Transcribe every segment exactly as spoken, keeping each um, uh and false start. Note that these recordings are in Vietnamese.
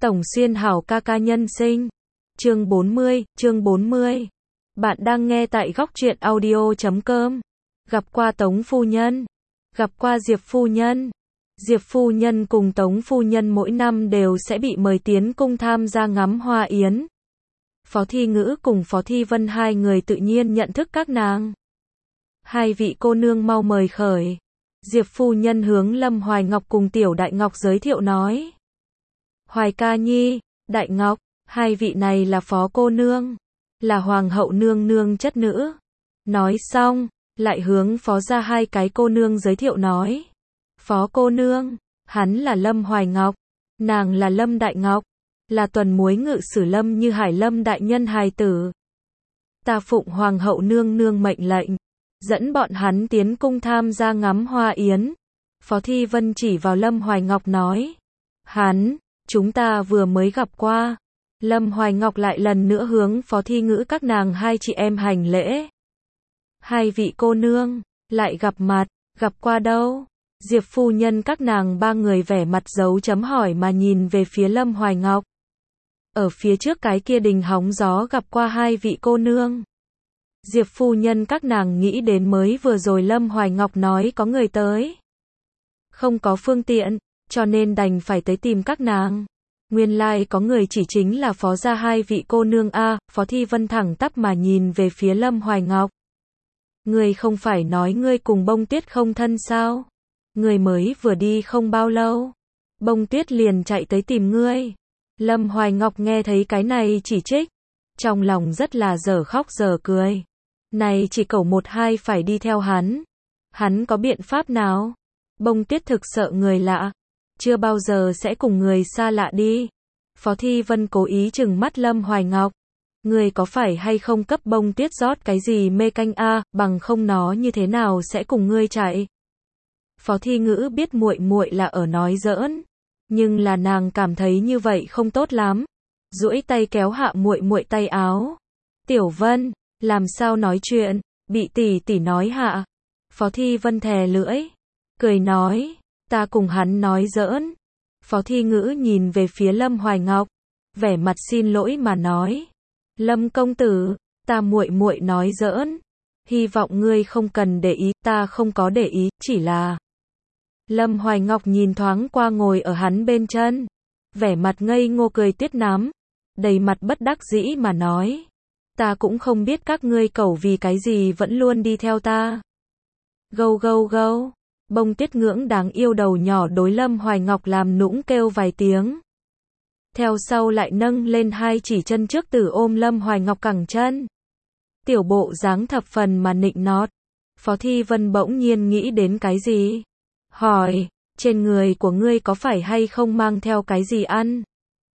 Tổng Xuyên hảo ca ca nhân sinh. Chương bốn mươi, chương bốn mươi. Bạn đang nghe tại góc truyện audio chấm com. Gặp qua Tống phu nhân. Gặp qua Diệp phu nhân. Diệp phu nhân cùng Tống phu nhân mỗi năm đều sẽ bị mời tiến cung tham gia ngắm hoa yến. Phó Thi Ngữ cùng Phó Thi Vân hai người tự nhiên nhận thức các nàng. Hai vị cô nương mau mời khởi. Diệp phu nhân hướng Lâm Hoài Ngọc cùng Tiểu Đại Ngọc giới thiệu nói. Hoài ca nhi, Đại Ngọc, hai vị này là phó cô nương, là hoàng hậu nương nương chất nữ. Nói xong, lại hướng phó ra hai cái cô nương giới thiệu nói. Phó cô nương, hắn là Lâm Hoài Ngọc, nàng là Lâm Đại Ngọc, là tuần muối ngự sử Lâm Như Hải Lâm đại nhân hài tử. Ta phụng hoàng hậu nương nương mệnh lệnh, dẫn bọn hắn tiến cung tham gia ngắm hoa yến. Phó Thi Vân chỉ vào Lâm Hoài Ngọc nói. Hắn, chúng ta vừa mới gặp qua. Lâm Hoài Ngọc lại lần nữa hướng Phó Thi Ngữ các nàng hai chị em hành lễ. Hai vị cô nương, lại gặp mặt, gặp qua đâu? Diệp phu nhân các nàng ba người vẻ mặt dấu chấm hỏi mà nhìn về phía Lâm Hoài Ngọc. Ở phía trước cái kia đình hóng gió gặp qua hai vị cô nương. Diệp phu nhân các nàng nghĩ đến mới vừa rồi Lâm Hoài Ngọc nói có người tới. Không có phương tiện, cho nên đành phải tới tìm các nàng. Nguyên lai like có người chỉ chính là phó gia hai vị cô nương a. Phó Thi Vân thẳng tắp mà nhìn về phía Lâm Hoài Ngọc. Ngươi không phải nói ngươi cùng Bông Tuyết không thân sao? Ngươi mới vừa đi không bao lâu, Bông Tuyết liền chạy tới tìm ngươi. Lâm Hoài Ngọc nghe thấy cái này chỉ trích, trong lòng rất là dở khóc dở cười. Này chỉ cậu một hai phải đi theo hắn. Hắn có biện pháp nào? Bông Tuyết thực sợ người lạ, chưa bao giờ sẽ cùng người xa lạ đi. Phó Thi Vân cố ý trừng mắt Lâm Hoài Ngọc. Người có phải hay không cấp Bông Tuyết rót cái gì mê canh a, à, bằng không nó như thế nào sẽ cùng ngươi chạy? Phó Thi Ngữ biết muội muội là ở nói giỡn, nhưng là nàng cảm thấy như vậy không tốt lắm. Duỗi tay kéo hạ muội muội tay áo. Tiểu Vân, làm sao nói chuyện, bị tỷ tỷ nói hạ. Phó Thi Vân thè lưỡi, cười nói, ta cùng hắn nói giỡn. Phó Thi Ngữ nhìn về phía Lâm Hoài Ngọc, vẻ mặt xin lỗi mà nói. Lâm công tử, ta muội muội nói giỡn. Hy vọng ngươi không cần để ý, ta không có để ý, chỉ là... Lâm Hoài Ngọc nhìn thoáng qua ngồi ở hắn bên chân, vẻ mặt ngây ngô cười tiết nám, đầy mặt bất đắc dĩ mà nói. Ta cũng không biết các ngươi cẩu vì cái gì vẫn luôn đi theo ta. Gâu gâu gâu, Bông Tuyết ngưỡng đáng yêu đầu nhỏ đối Lâm Hoài Ngọc làm nũng kêu vài tiếng. Theo sau lại nâng lên hai chỉ chân trước tử ôm Lâm Hoài Ngọc cẳng chân. Tiểu bộ dáng thập phần mà nịnh nót. Phó Thi Vân bỗng nhiên nghĩ đến cái gì? Hỏi, trên người của ngươi có phải hay không mang theo cái gì ăn?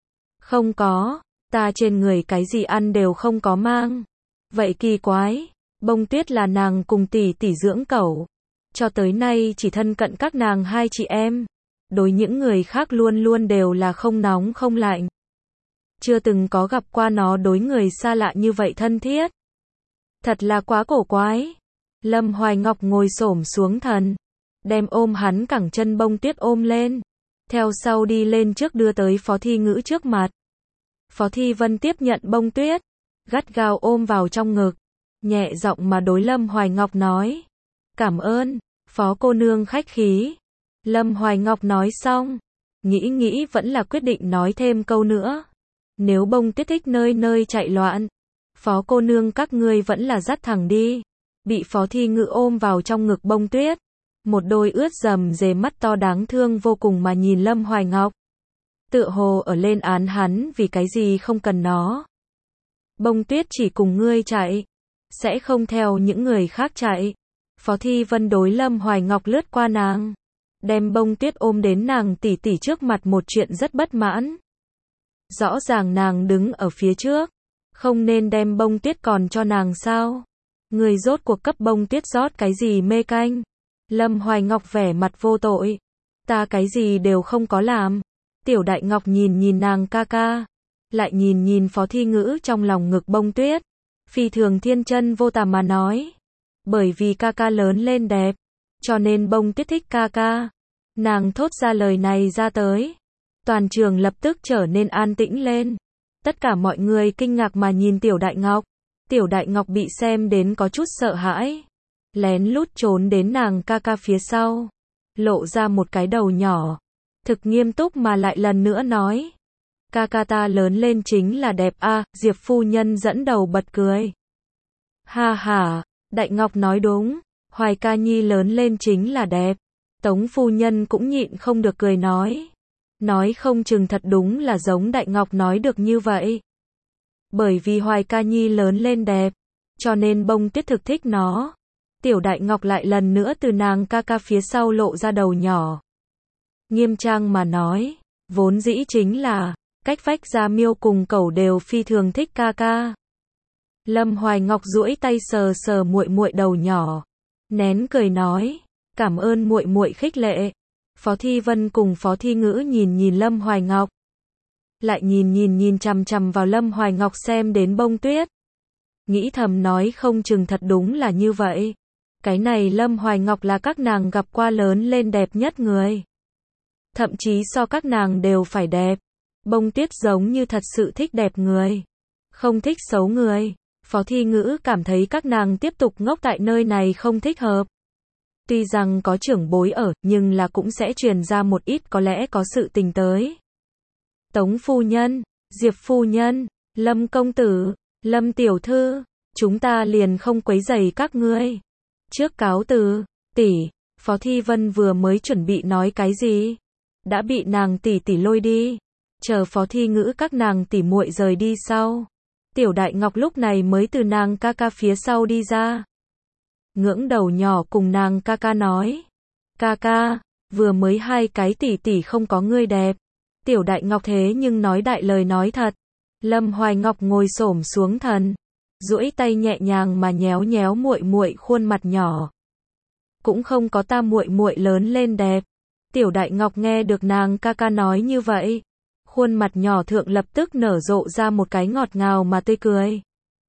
Không có, ta trên người cái gì ăn đều không có mang. Vậy kỳ quái, Bông Tuyết là nàng cùng tỷ tỷ dưỡng cẩu. Cho tới nay chỉ thân cận các nàng hai chị em. Đối những người khác luôn luôn đều là không nóng không lạnh. Chưa từng có gặp qua nó đối người xa lạ như vậy thân thiết. Thật là quá cổ quái. Lâm Hoài Ngọc ngồi xổm xuống thần, đem ôm hắn cẳng chân Bông Tuyết ôm lên. Theo sau đi lên trước đưa tới Phó Thi Ngữ trước mặt. Phó Thi Vân tiếp nhận Bông Tuyết, gắt gao ôm vào trong ngực, nhẹ giọng mà đối Lâm Hoài Ngọc nói. Cảm ơn, Phó cô nương khách khí. Lâm Hoài Ngọc nói xong, nghĩ nghĩ vẫn là quyết định nói thêm câu nữa. Nếu Bông Tuyết thích nơi nơi chạy loạn, Phó cô nương các ngươi vẫn là dắt thẳng đi. Bị Phó Thi Ngữ ôm vào trong ngực Bông Tuyết, một đôi ướt dầm dề mắt to đáng thương vô cùng mà nhìn Lâm Hoài Ngọc. Tựa hồ ở lên án hắn vì cái gì không cần nó. Bông Tuyết chỉ cùng ngươi chạy, sẽ không theo những người khác chạy. Phó Thi Vân đối Lâm Hoài Ngọc lướt qua nàng, đem Bông Tuyết ôm đến nàng tỷ tỷ trước mặt một chuyện rất bất mãn. Rõ ràng nàng đứng ở phía trước, không nên đem Bông Tuyết còn cho nàng sao? Người rốt cuộc cấp Bông Tuyết rót cái gì mê canh? Lâm Hoài Ngọc vẻ mặt vô tội. Ta cái gì đều không có làm. Tiểu Đại Ngọc nhìn nhìn nàng ca ca, lại nhìn nhìn Phó Thi Ngữ trong lòng ngực Bông Tuyết, phi thường thiên chân vô tà mà nói. Bởi vì ca ca lớn lên đẹp, cho nên Bông Tuyết thích ca ca. Nàng thốt ra lời này ra tới, Toàn trường lập tức trở nên an tĩnh lên. Tất cả mọi người kinh ngạc mà nhìn Tiểu Đại Ngọc. Tiểu Đại Ngọc bị xem đến có chút sợ hãi. Lén lút trốn đến nàng ca ca phía sau. Lộ ra một cái đầu nhỏ. Thực nghiêm túc mà lại lần nữa nói. Ca ca ta lớn lên chính là đẹp a. Diệp phu nhân dẫn đầu bật cười. Ha ha, Đại Ngọc nói đúng. Hoài ca nhi lớn lên chính là đẹp. Tống phu nhân cũng nhịn không được cười nói. Nói không chừng thật đúng là giống Đại Ngọc nói được như vậy. Bởi vì Hoài ca nhi lớn lên đẹp, cho nên Bông Tuyết thực thích nó. Tiểu Đại Ngọc lại lần nữa từ nàng ca ca phía sau lộ ra đầu nhỏ. Nghiêm trang mà nói, vốn dĩ chính là, cách vách ra Miêu cùng Cẩu đều phi thường thích ca ca. Lâm Hoài Ngọc duỗi tay sờ sờ muội muội đầu nhỏ, nén cười nói, cảm ơn muội muội khích lệ. Phó Thi Vân cùng Phó Thi Ngữ nhìn nhìn Lâm Hoài Ngọc, lại nhìn nhìn nhìn chằm chằm vào Lâm Hoài Ngọc xem đến Bông Tuyết. Nghĩ thầm nói không chừng thật đúng là như vậy. Cái này Lâm Hoài Ngọc là các nàng gặp qua lớn lên đẹp nhất người. Thậm chí so các nàng đều phải đẹp. Bông Tuyết giống như thật sự thích đẹp người, không thích xấu người. Phó Thi Ngữ cảm thấy các nàng tiếp tục ngốc tại nơi này không thích hợp. Tuy rằng có trưởng bối ở, nhưng là cũng sẽ truyền ra một ít có lẽ có sự tình tới. Tống phu nhân, Diệp phu nhân, Lâm công tử, Lâm tiểu thư, chúng ta liền không quấy rầy các ngươi. Trước cáo từ, tỷ. Phó Thi Vân vừa mới chuẩn bị nói cái gì, đã bị nàng tỷ tỷ lôi đi. Chờ Phó Thi Ngữ các nàng tỷ muội rời đi sau, Tiểu Đại Ngọc lúc này mới từ nàng ca ca phía sau đi ra. Ngưỡng đầu nhỏ cùng nàng ca ca nói. Ca ca, vừa mới hai cái tỷ tỷ không có ngươi đẹp. Tiểu Đại Ngọc thế nhưng nói đại lời nói thật. Lâm Hoài Ngọc ngồi xổm xuống thần, duỗi tay nhẹ nhàng mà nhéo nhéo muội muội khuôn mặt nhỏ. Cũng không có ta muội muội lớn lên đẹp. Tiểu Đại Ngọc nghe được nàng ca ca nói như vậy, khuôn mặt nhỏ thượng lập tức nở rộ ra một cái ngọt ngào mà tươi cười.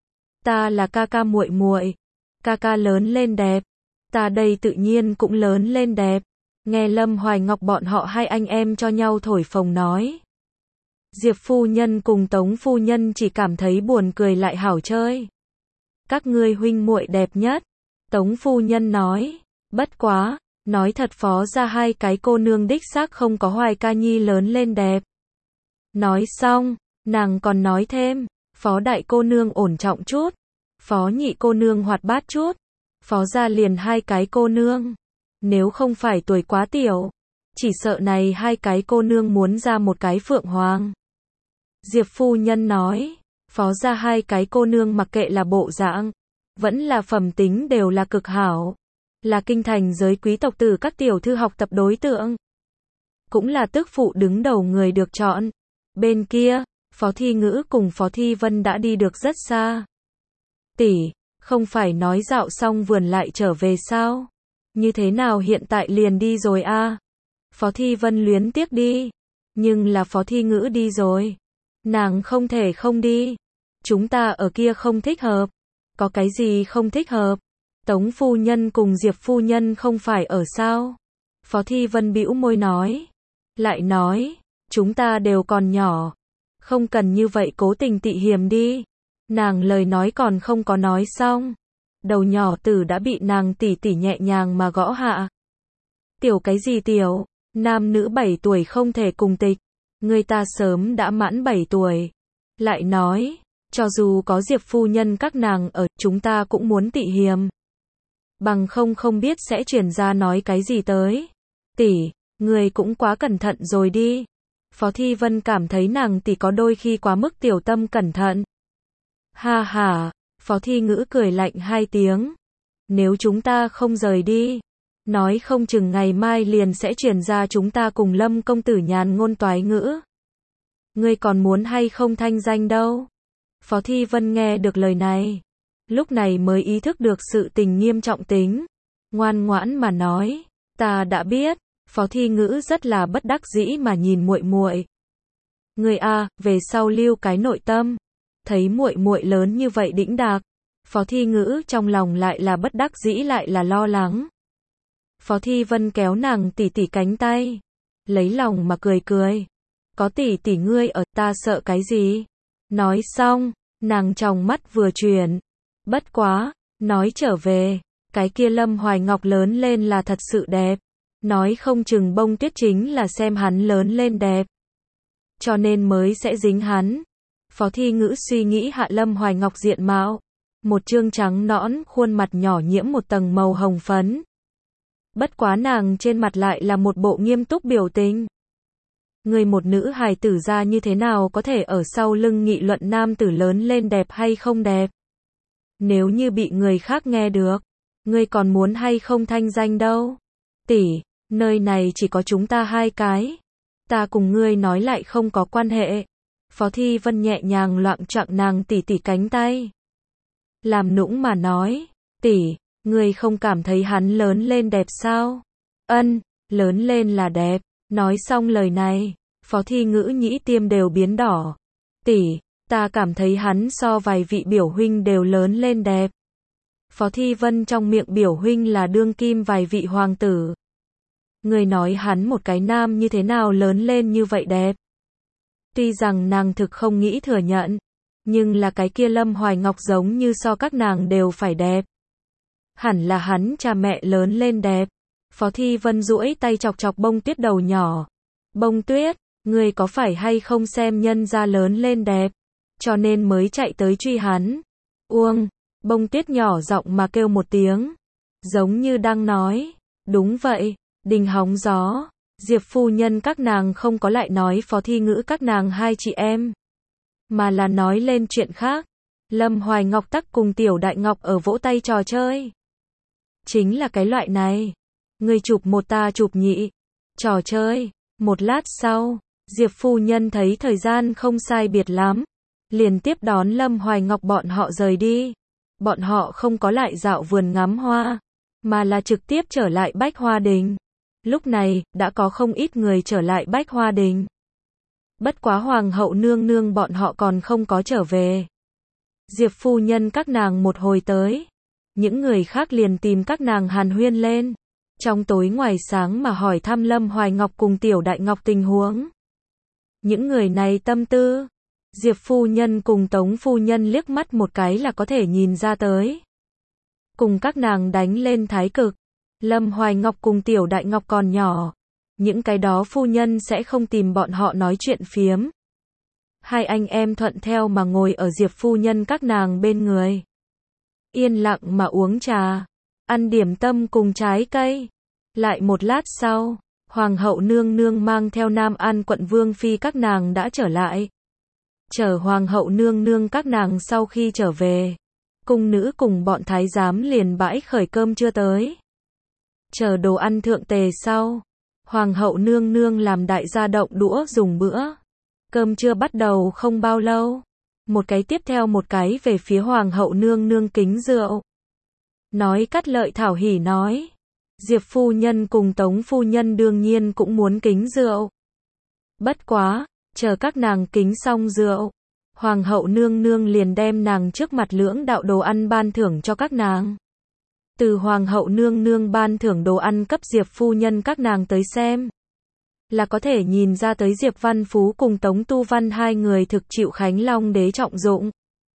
Ta là ca ca muội muội, ca ca lớn lên đẹp, ta đây tự nhiên cũng lớn lên đẹp. Nghe Lâm Hoài Ngọc bọn họ hai anh em cho nhau thổi phồng nói. Diệp phu nhân cùng Tống phu nhân chỉ cảm thấy buồn cười lại hảo chơi. Các ngươi huynh muội đẹp nhất. Tống phu nhân nói. Bất quá, nói thật Phó ra hai cái cô nương đích xác không có Hoài ca nhi lớn lên đẹp. Nói xong, nàng còn nói thêm, Phó đại cô nương ổn trọng chút, Phó nhị cô nương hoạt bát chút, Phó ra liền hai cái cô nương. Nếu không phải tuổi quá tiểu, chỉ sợ này hai cái cô nương muốn ra một cái phượng hoàng. Diệp phu nhân nói, Phó ra hai cái cô nương mặc kệ là bộ dạng, vẫn là phẩm tính đều là cực hảo, là kinh thành giới quý tộc tử các tiểu thư học tập đối tượng, cũng là tước phụ đứng đầu người được chọn. Bên kia, Phó Thi Ngữ cùng Phó Thi Vân đã đi được rất xa. Tỷ, không phải nói dạo xong vườn lại trở về sao? Như thế nào hiện tại liền đi rồi a? À? Phó Thi Vân luyến tiếc đi, nhưng là Phó Thi Ngữ đi rồi, nàng không thể không đi. Chúng ta ở kia không thích hợp. Có cái gì không thích hợp? Tống phu nhân cùng Diệp phu nhân không phải ở sao? Phó Thi Vân bĩu môi nói. Lại nói, chúng ta đều còn nhỏ, không cần như vậy cố tình tị hiềm đi. Nàng lời nói còn không có nói xong, đầu nhỏ tử đã bị nàng tỉ tỉ nhẹ nhàng mà gõ hạ. Tiểu cái gì tiểu, nam nữ bảy tuổi không thể cùng tịch, người ta sớm đã mãn bảy tuổi. Lại nói, cho dù có Diệp phu nhân các nàng ở, chúng ta cũng muốn tị hiềm. Bằng không không biết sẽ truyền ra nói cái gì tới. Tỷ, người cũng quá cẩn thận rồi đi. Phó Thi Vân cảm thấy nàng tỷ có đôi khi quá mức tiểu tâm cẩn thận. Ha ha, Phó Thi Ngữ cười lạnh hai tiếng. Nếu chúng ta không rời đi, nói không chừng ngày mai liền sẽ truyền ra chúng ta cùng Lâm công tử nhàn ngôn toái ngữ. Ngươi còn muốn hay không thanh danh đâu? Phó Thi Vân nghe được lời này, lúc này mới ý thức được sự tình nghiêm trọng tính. Ngoan ngoãn mà nói, ta đã biết. Phó Thi Ngữ rất là bất đắc dĩ mà nhìn muội muội. Người a, về sau lưu cái nội tâm. Thấy muội muội lớn như vậy đĩnh đạc, Phó Thi Ngữ trong lòng lại là bất đắc dĩ lại là lo lắng. Phó Thi Vân kéo nàng tỉ tỉ cánh tay, lấy lòng mà cười cười. có tỷ tỷ ngươi ở, ta sợ cái gì? Nói xong, nàng tròng mắt vừa chuyển. Bất quá, nói trở về, cái kia Lâm Hoài Ngọc lớn lên là thật sự đẹp. Nói không chừng Bông Tuyết chính là xem hắn lớn lên đẹp, cho nên mới sẽ dính hắn. Phó Thi Ngữ suy nghĩ hạ Lâm Hoài Ngọc diện mạo. Một trương trắng nõn, khuôn mặt nhỏ nhiễm một tầng màu hồng phấn. Bất quá nàng trên mặt lại là một bộ nghiêm túc biểu tình. Người một nữ hài tử ra như thế nào có thể ở sau lưng nghị luận nam tử lớn lên đẹp hay không đẹp? Nếu như bị người khác nghe được, ngươi còn muốn hay không thanh danh đâu? Tỷ, nơi này chỉ có chúng ta hai cái. Ta cùng ngươi nói lại không có quan hệ. Phó Thi Vân nhẹ nhàng loạng choạng nàng tỷ tỷ cánh tay. Làm nũng mà nói, tỷ, ngươi không cảm thấy hắn lớn lên đẹp sao? Ân, lớn lên là đẹp. Nói xong lời này, Phó Thi Ngữ nhĩ tiêm đều biến đỏ. Tỷ, ta cảm thấy hắn so vài vị biểu huynh đều lớn lên đẹp. Phó Thi Vân trong miệng biểu huynh là đương kim vài vị hoàng tử. Người nói hắn một cái nam như thế nào lớn lên như vậy đẹp. Tuy rằng nàng thực không nghĩ thừa nhận, nhưng là cái kia Lâm Hoài Ngọc giống như so các nàng đều phải đẹp. Hẳn là hắn cha mẹ lớn lên đẹp. Phó Thi Vân duỗi tay chọc chọc Bông Tuyết đầu nhỏ. Bông Tuyết, ngươi có phải hay không xem nhân gia lớn lên đẹp, cho nên mới chạy tới truy hắn? Uông, Bông Tuyết nhỏ giọng mà kêu một tiếng, giống như đang nói, đúng vậy, đình hóng gió. Diệp phu nhân các nàng không có lại nói Phó Thi Ngữ các nàng hai chị em, mà là nói lên chuyện khác. Lâm Hoài Ngọc tắc cùng Tiểu Đại Ngọc ở vỗ tay trò chơi. Chính là cái loại này, người chụp một ta chụp nhị, trò chơi. Một lát sau, Diệp phu nhân thấy thời gian không sai biệt lắm, liền tiếp đón Lâm Hoài Ngọc bọn họ rời đi. Bọn họ không có lại dạo vườn ngắm hoa, mà là trực tiếp trở lại Bách Hoa Đình. Lúc này, đã có không ít người trở lại Bách Hoa Đình. Bất quá Hoàng hậu nương nương bọn họ còn không có trở về. Diệp phu nhân các nàng một hồi tới, những người khác liền tìm các nàng hàn huyên lên. Trong tối ngoài sáng mà hỏi thăm Lâm Hoài Ngọc cùng Tiểu Đại Ngọc tình huống. Những người này tâm tư, Diệp phu nhân cùng Tống phu nhân liếc mắt một cái là có thể nhìn ra tới. Cùng các nàng đánh lên thái cực. Lâm Hoài Ngọc cùng Tiểu Đại Ngọc còn nhỏ, những cái đó phu nhân sẽ không tìm bọn họ nói chuyện phiếm. Hai anh em thuận theo mà ngồi ở Diệp phu nhân các nàng bên người, yên lặng mà uống trà, ăn điểm tâm cùng trái cây. Lại một lát sau, Hoàng hậu nương nương mang theo Nam An quận vương phi các nàng đã trở lại. Chờ Hoàng hậu nương nương các nàng sau khi trở về, cung nữ cùng bọn thái giám liền bãi khởi cơm trưa tới. Chờ đồ ăn thượng tề sau, Hoàng hậu nương nương làm đại gia động đũa dùng bữa. Cơm trưa bắt đầu không bao lâu, một cái tiếp theo một cái về phía Hoàng hậu nương nương kính rượu. Nói cắt lợi thảo hỉ nói, Diệp phu nhân cùng Tống phu nhân đương nhiên cũng muốn kính rượu. Bất quá, chờ các nàng kính xong rượu, Hoàng hậu nương nương liền đem nàng trước mặt lưỡng đạo đồ ăn ban thưởng cho các nàng. Từ Hoàng hậu nương nương ban thưởng đồ ăn cấp Diệp phu nhân các nàng tới xem, là có thể nhìn ra tới Diệp Văn Phú cùng Tống Tu Văn hai người thực chịu Khánh Long đế trọng dụng.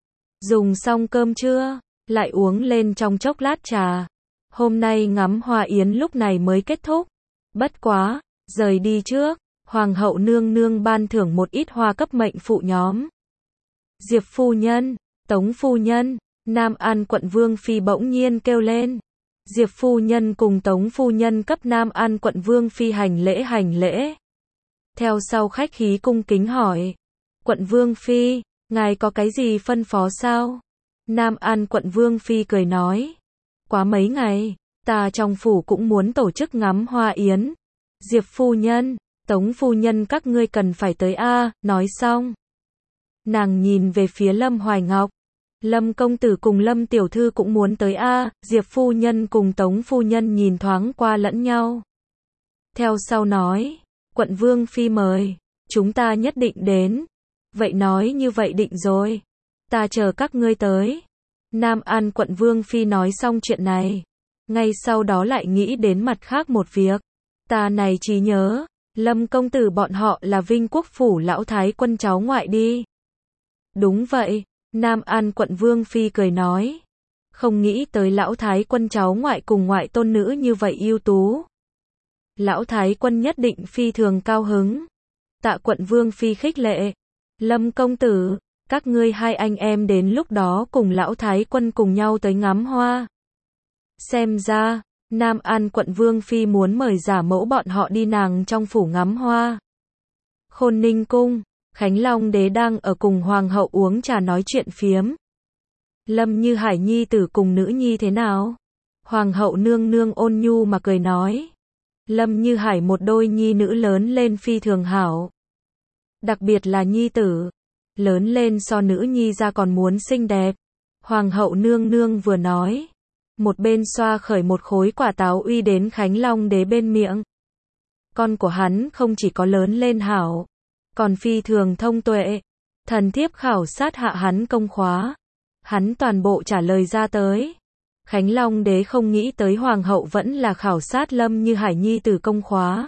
Dùng xong cơm trưa, lại uống lên trong chốc lát trà. Hôm nay ngắm hoa yến lúc này mới kết thúc. Bất quá, rời đi trước, Hoàng hậu nương nương ban thưởng một ít hoa cấp mệnh phụ nhóm. Diệp phu nhân, Tống phu nhân, Nam An quận vương phi bỗng nhiên kêu lên. Diệp phu nhân cùng Tống phu nhân cấp Nam An quận vương phi hành lễ hành lễ. Theo sau khách khí cung kính hỏi, quận vương phi, ngài có cái gì phân phó sao? Nam An quận vương phi cười nói, quá mấy ngày, ta trong phủ cũng muốn tổ chức ngắm hoa yến. Diệp phu nhân, Tống phu nhân các ngươi cần phải tới a. Nói xong, nàng nhìn về phía Lâm Hoài Ngọc. Lâm công tử cùng Lâm tiểu thư cũng muốn tới a. Diệp phu nhân cùng Tống phu nhân nhìn thoáng qua lẫn nhau. Theo sau nói, quận vương phi mời, chúng ta nhất định đến. Vậy nói như vậy định rồi, ta chờ các ngươi tới. Nam An quận vương phi nói xong chuyện này, ngay sau đó lại nghĩ đến mặt khác một việc. Ta này trí nhớ, Lâm công tử bọn họ là Vinh Quốc phủ lão thái quân cháu ngoại đi. Đúng vậy, Nam An quận Vương Phi cười nói. Không nghĩ tới lão thái quân cháu ngoại cùng ngoại tôn nữ như vậy ưu tú. Lão thái quân nhất định phi thường cao hứng. Tạ quận Vương Phi khích lệ. Lâm công tử, các ngươi hai anh em đến lúc đó cùng lão thái quân cùng nhau tới ngắm hoa. Xem ra, Nam An quận Vương Phi muốn mời giả mẫu bọn họ đi nàng trong phủ ngắm hoa. Khôn Ninh cung, Khánh Long đế đang ở cùng hoàng hậu uống trà nói chuyện phiếm. Lâm Như Hải nhi tử cùng nữ nhi thế nào? Hoàng hậu nương nương ôn nhu mà cười nói. Lâm Như Hải một đôi nhi nữ lớn lên phi thường hảo. Đặc biệt là nhi tử, lớn lên so nữ nhi ra còn muốn xinh đẹp. Hoàng hậu nương nương vừa nói, một bên xoa khởi một khối quả táo uy đến Khánh Long đế bên miệng. Con của hắn không chỉ có lớn lên hảo, còn phi thường thông tuệ. Thần thiếp khảo sát hạ hắn công khóa. Hắn toàn bộ trả lời ra tới. Khánh Long đế không nghĩ tới hoàng hậu vẫn là khảo sát Lâm Như Hải nhi tử công khóa.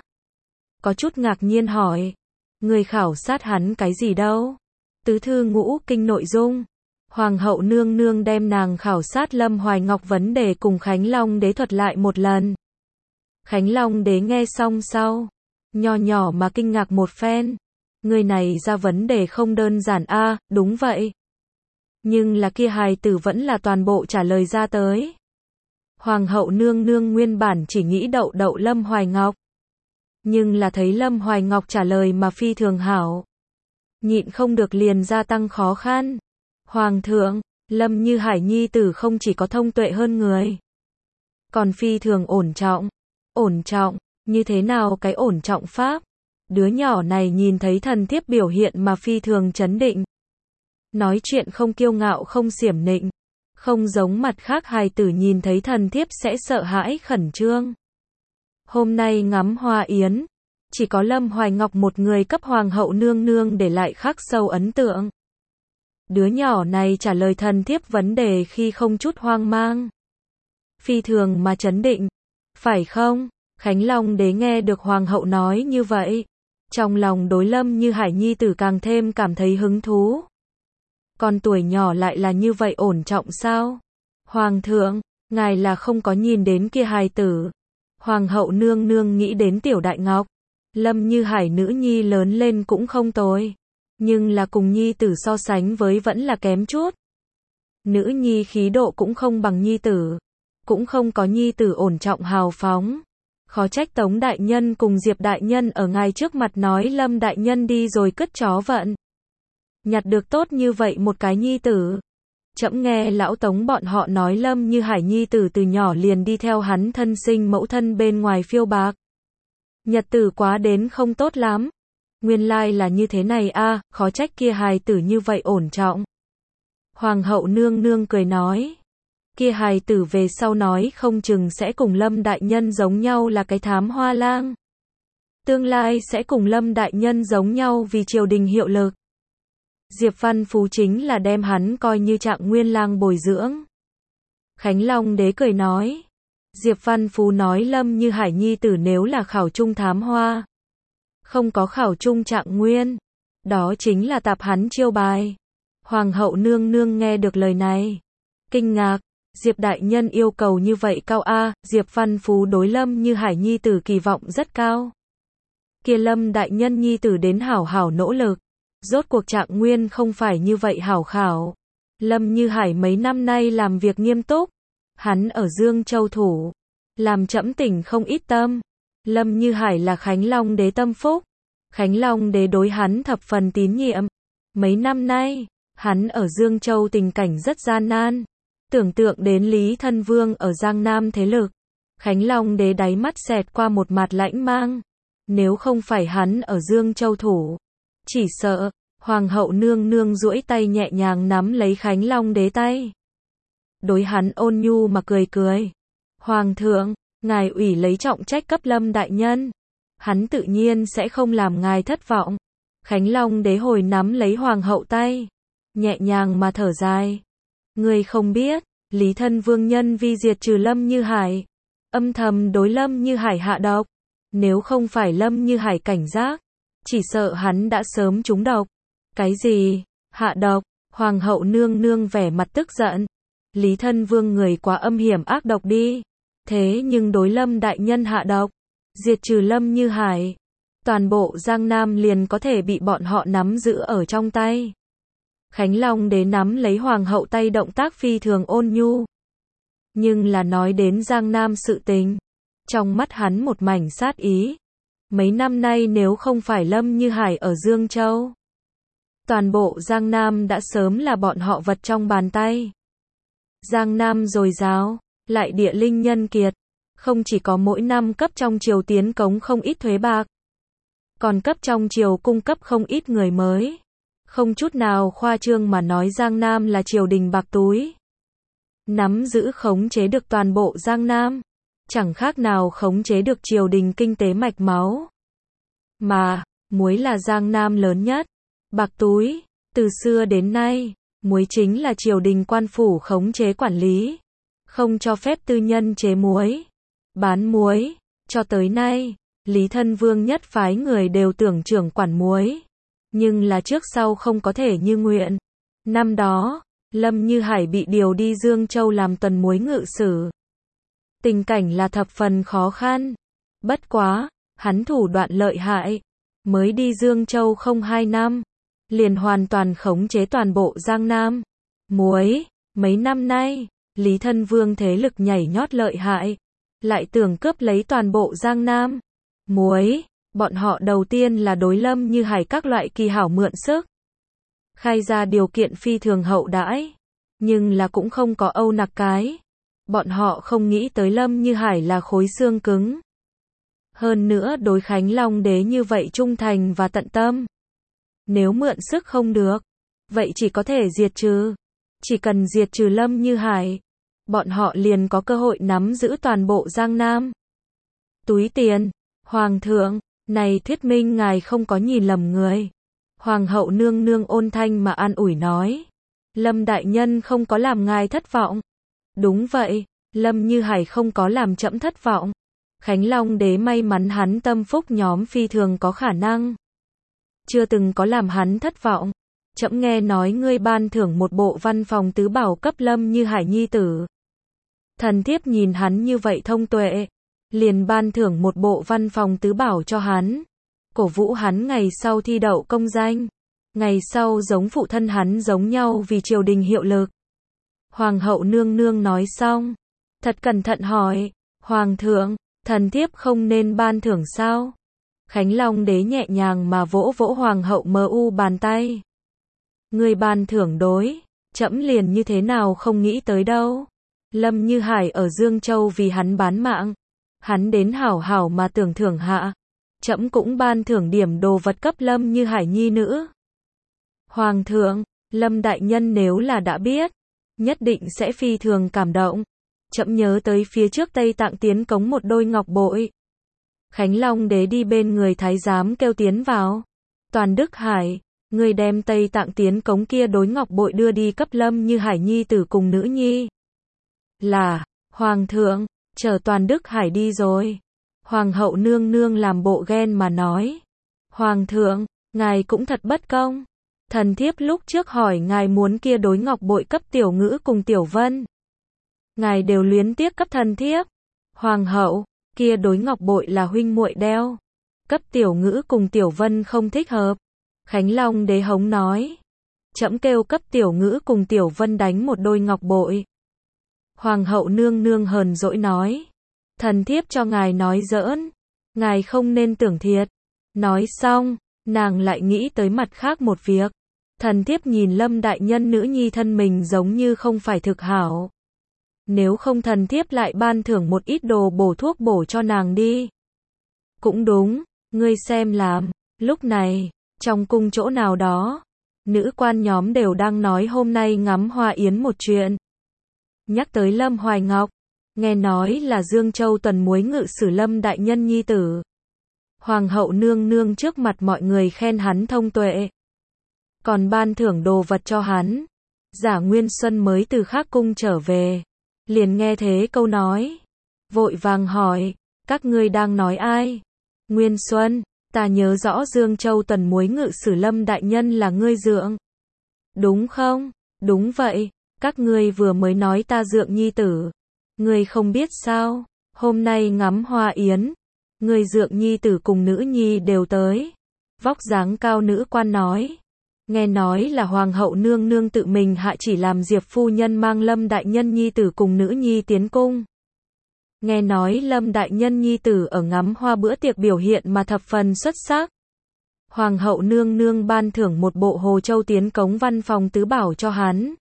Có chút ngạc nhiên hỏi. Người khảo sát hắn cái gì đâu? Tứ thư ngũ kinh nội dung. Hoàng hậu nương nương đem nàng khảo sát Lâm Hoài Ngọc vấn đề cùng Khánh Long đế thuật lại một lần. Khánh Long đế nghe xong sau, nho nhỏ mà kinh ngạc một phen. Người này ra vấn đề không đơn giản a, à, đúng vậy. Nhưng là kia hài tử vẫn là toàn bộ trả lời ra tới. Hoàng hậu nương nương nguyên bản chỉ nghĩ đậu đậu Lâm Hoài Ngọc. Nhưng là thấy Lâm Hoài Ngọc trả lời mà phi thường hảo. Nhịn không được liền gia tăng khó khăn. Hoàng thượng, Lâm Như Hải nhi tử không chỉ có thông tuệ hơn người. Còn phi thường ổn trọng. Ổn trọng, như thế nào cái ổn trọng pháp? Đứa nhỏ này nhìn thấy thần thiếp biểu hiện mà phi thường chấn định. Nói chuyện không kiêu ngạo không xiểm nịnh. Không giống mặt khác hài tử nhìn thấy thần thiếp sẽ sợ hãi khẩn trương. Hôm nay ngắm hoa yến, chỉ có Lâm Hoài Ngọc một người cấp hoàng hậu nương nương để lại khắc sâu ấn tượng. Đứa nhỏ này trả lời thần thiếp vấn đề khi không chút hoang mang. Phi thường mà chấn định. Phải không? Khánh Long đế nghe được hoàng hậu nói như vậy. Trong lòng đối Lâm Như Hải nhi tử càng thêm cảm thấy hứng thú. Con tuổi nhỏ lại là như vậy ổn trọng sao? Hoàng thượng, ngài là không có nhìn đến kia hài tử. Hoàng hậu nương nương nghĩ đến Tiểu Đại Ngọc. Lâm Như Hải nữ nhi lớn lên cũng không tồi. Nhưng là cùng nhi tử so sánh với vẫn là kém chút. Nữ nhi khí độ cũng không bằng nhi tử. Cũng không có nhi tử ổn trọng hào phóng. Khó trách Tống đại nhân cùng Diệp đại nhân ở ngài trước mặt nói Lâm đại nhân đi rồi cất chó vận. Nhặt được tốt như vậy một cái nhi tử. Trẫm nghe lão Tống bọn họ nói Lâm Như Hải nhi tử từ nhỏ liền đi theo hắn thân sinh mẫu thân bên ngoài phiêu bạc. Nhật tử quá đến không tốt lắm. Nguyên lai là như thế này a, à, khó trách kia hài tử như vậy ổn trọng. Hoàng hậu nương nương cười nói. Kia hài tử về sau nói không chừng sẽ cùng Lâm đại nhân giống nhau là cái thám hoa lang. Tương lai sẽ cùng Lâm đại nhân giống nhau vì triều đình hiệu lực. Diệp Văn Phú chính là đem hắn coi như Trạng Nguyên lang bồi dưỡng. Khánh Long đế cười nói. Diệp Văn Phú nói Lâm Như Hải nhi tử nếu là khảo trung thám hoa. Không có khảo trung Trạng Nguyên. Đó chính là tạp hắn chiêu bài. Hoàng hậu nương nương nghe được lời này. Kinh ngạc. Diệp đại nhân yêu cầu như vậy cao a, à, Diệp Văn Phú đối Lâm Như Hải nhi tử kỳ vọng rất cao. Kia Lâm đại nhân nhi tử đến hảo hảo nỗ lực. Rốt cuộc Trạng Nguyên không phải như vậy hảo khảo. Lâm Như Hải mấy năm nay làm việc nghiêm túc. Hắn ở Dương Châu thủ. Làm trẫm tỉnh không ít tâm. Lâm Như Hải là Khánh Long đế tâm phúc. Khánh Long đế đối hắn thập phần tín nhiệm. Mấy năm nay, hắn ở Dương Châu tình cảnh rất gian nan. Tưởng tượng đến Lý Thân Vương ở Giang Nam thế lực. Khánh Long đế đáy mắt xẹt qua một mặt lãnh mang. Nếu không phải hắn ở Dương Châu thủ. Chỉ sợ, Hoàng hậu nương nương duỗi tay nhẹ nhàng nắm lấy Khánh Long đế tay. Đối hắn ôn nhu mà cười cười. Hoàng thượng, ngài ủy lấy trọng trách cấp Lâm đại nhân. Hắn tự nhiên sẽ không làm ngài thất vọng. Khánh Long đế hồi nắm lấy Hoàng hậu tay. Nhẹ nhàng mà thở dài. Người không biết, Lý Thân Vương nhân vi diệt trừ Lâm Như Hải. Âm thầm đối Lâm Như Hải hạ độc. Nếu không phải Lâm Như Hải cảnh giác, chỉ sợ hắn đã sớm trúng độc. Cái gì? Hạ độc? Hoàng hậu nương nương vẻ mặt tức giận. Lý Thân Vương người quá âm hiểm ác độc đi. Thế nhưng đối Lâm đại nhân hạ độc, diệt trừ Lâm Như Hải, toàn bộ Giang Nam liền có thể bị bọn họ nắm giữ ở trong tay. Khánh Long đế nắm lấy hoàng hậu tay, động tác phi thường ôn nhu. Nhưng là nói đến Giang Nam sự tình, trong mắt hắn một mảnh sát ý. Mấy năm nay nếu không phải Lâm Như Hải ở Dương Châu, toàn bộ Giang Nam đã sớm là bọn họ vật trong bàn tay. Giang Nam dồi dào, lại địa linh nhân kiệt, không chỉ có mỗi năm cấp trong triều tiến cống không ít thuế bạc, còn cấp trong triều cung cấp không ít người mới. Không chút nào khoa trương mà nói Giang Nam là triều đình bạc túi. Nắm giữ khống chế được toàn bộ Giang Nam, chẳng khác nào khống chế được triều đình kinh tế mạch máu. Mà, muối là Giang Nam lớn nhất. Bạc túi, từ xưa đến nay, muối chính là triều đình quan phủ khống chế quản lý, không cho phép tư nhân chế muối, bán muối. Cho tới nay, Lý Thân Vương nhất phái người đều tưởng trưởng quản muối, nhưng là trước sau không có thể như nguyện. Năm đó, Lâm Như Hải bị điều đi Dương Châu làm tuần muối ngự sử. Tình cảnh là thập phần khó khăn. Bất quá, hắn thủ đoạn lợi hại, mới đi Dương Châu không hai năm, liền hoàn toàn khống chế toàn bộ Giang Nam. Muối, mấy năm nay, Lý Thân Vương thế lực nhảy nhót lợi hại, lại tưởng cướp lấy toàn bộ Giang Nam. Muối, bọn họ đầu tiên là đối Lâm Như Hải các loại kỳ hảo mượn sức, khai ra điều kiện phi thường hậu đãi, nhưng là cũng không có âu nặc cái. Bọn họ không nghĩ tới Lâm Như Hải là khối xương cứng. Hơn nữa đối Khánh Long đế như vậy trung thành và tận tâm. Nếu mượn sức không được, vậy chỉ có thể diệt trừ. Chỉ cần diệt trừ Lâm Như Hải, bọn họ liền có cơ hội nắm giữ toàn bộ Giang Nam. Túi tiền, Hoàng thượng, này thuyết minh ngài không có nhìn lầm người. Hoàng hậu nương nương ôn thanh mà an ủi nói. Lâm đại nhân không có làm ngài thất vọng. Đúng vậy, Lâm Như Hải không có làm trẫm thất vọng. Khánh Long đế may mắn hắn tâm phúc nhóm phi thường có khả năng, chưa từng có làm hắn thất vọng. Trẫm nghe nói ngươi ban thưởng một bộ văn phòng tứ bảo cấp Lâm Như Hải nhi tử. Thần thiếp nhìn hắn như vậy thông tuệ, liền ban thưởng một bộ văn phòng tứ bảo cho hắn, cổ vũ hắn ngày sau thi đậu công danh, ngày sau giống phụ thân hắn giống nhau vì triều đình hiệu lực. Hoàng hậu nương nương nói xong, thật cẩn thận hỏi, Hoàng thượng, thần thiếp không nên ban thưởng sao? Khánh Long đế nhẹ nhàng mà vỗ vỗ Hoàng hậu mờ u bàn tay. Người ban thưởng đối, trẫm liền như thế nào không nghĩ tới đâu. Lâm Như Hải ở Dương Châu vì hắn bán mạng, hắn đến hảo hảo mà tưởng thưởng hạ, trẫm cũng ban thưởng điểm đồ vật cấp Lâm Như Hải nhi nữ. Hoàng thượng, Lâm đại nhân nếu là đã biết, nhất định sẽ phi thường cảm động. Trẫm nhớ tới phía trước Tây Tạng tiến cống một đôi ngọc bội. Khánh Long đế đi bên người thái giám kêu tiến vào. Toàn Đức Hải, người đem Tây Tạng tiến cống kia đối ngọc bội đưa đi cấp Lâm Như Hải nhi tử cùng nữ nhi. Là, Hoàng thượng, chờ Toàn Đức Hải đi rồi. Hoàng hậu nương nương làm bộ ghen mà nói. Hoàng thượng, ngài cũng thật bất công. Thần thiếp lúc trước hỏi ngài muốn kia đối ngọc bội cấp Tiểu Ngữ cùng Tiểu Vân, ngài đều luyến tiếc cấp thần thiếp. Hoàng hậu, kia đối ngọc bội là huynh muội đeo, cấp Tiểu Ngữ cùng Tiểu Vân không thích hợp. Khánh Long đế hống nói. Trẫm kêu cấp Tiểu Ngữ cùng Tiểu Vân đánh một đôi ngọc bội. Hoàng hậu nương nương hờn dỗi nói. Thần thiếp cho ngài nói giỡn, ngài không nên tưởng thiệt. Nói xong, nàng lại nghĩ tới mặt khác một việc. Thần thiếp nhìn Lâm đại nhân nữ nhi thân mình giống như không phải thực hảo. Nếu không thần thiếp lại ban thưởng một ít đồ bổ thuốc bổ cho nàng đi. Cũng đúng, ngươi xem làm. Lúc này, trong cung chỗ nào đó, nữ quan nhóm đều đang nói hôm nay ngắm hoa yến một chuyện. Nhắc tới Lâm Hoài Ngọc, nghe nói là Dương Châu tuần muối ngự sử Lâm đại nhân nhi tử. Hoàng hậu nương nương trước mặt mọi người khen hắn thông tuệ, còn ban thưởng đồ vật cho hắn. Giả Nguyên Xuân mới từ khác cung trở về, liền nghe thế câu nói, vội vàng hỏi, các ngươi đang nói ai? Nguyên Xuân, ta nhớ rõ Dương Châu Tuần Muối Ngự Sử Lâm đại nhân là ngươi dượng. Đúng không? Đúng vậy, các ngươi vừa mới nói ta dượng nhi tử. Ngươi không biết sao, hôm nay ngắm hoa yến, ngươi dượng nhi tử cùng nữ nhi đều tới. Vóc dáng cao nữ quan nói. Nghe nói là hoàng hậu nương nương tự mình hạ chỉ làm Diệp phu nhân mang Lâm đại nhân nhi tử cùng nữ nhi tiến cung. Nghe nói Lâm đại nhân nhi tử ở ngắm hoa bữa tiệc biểu hiện mà thập phần xuất sắc. Hoàng hậu nương nương ban thưởng một bộ hồ châu tiến cống văn phòng tứ bảo cho hắn.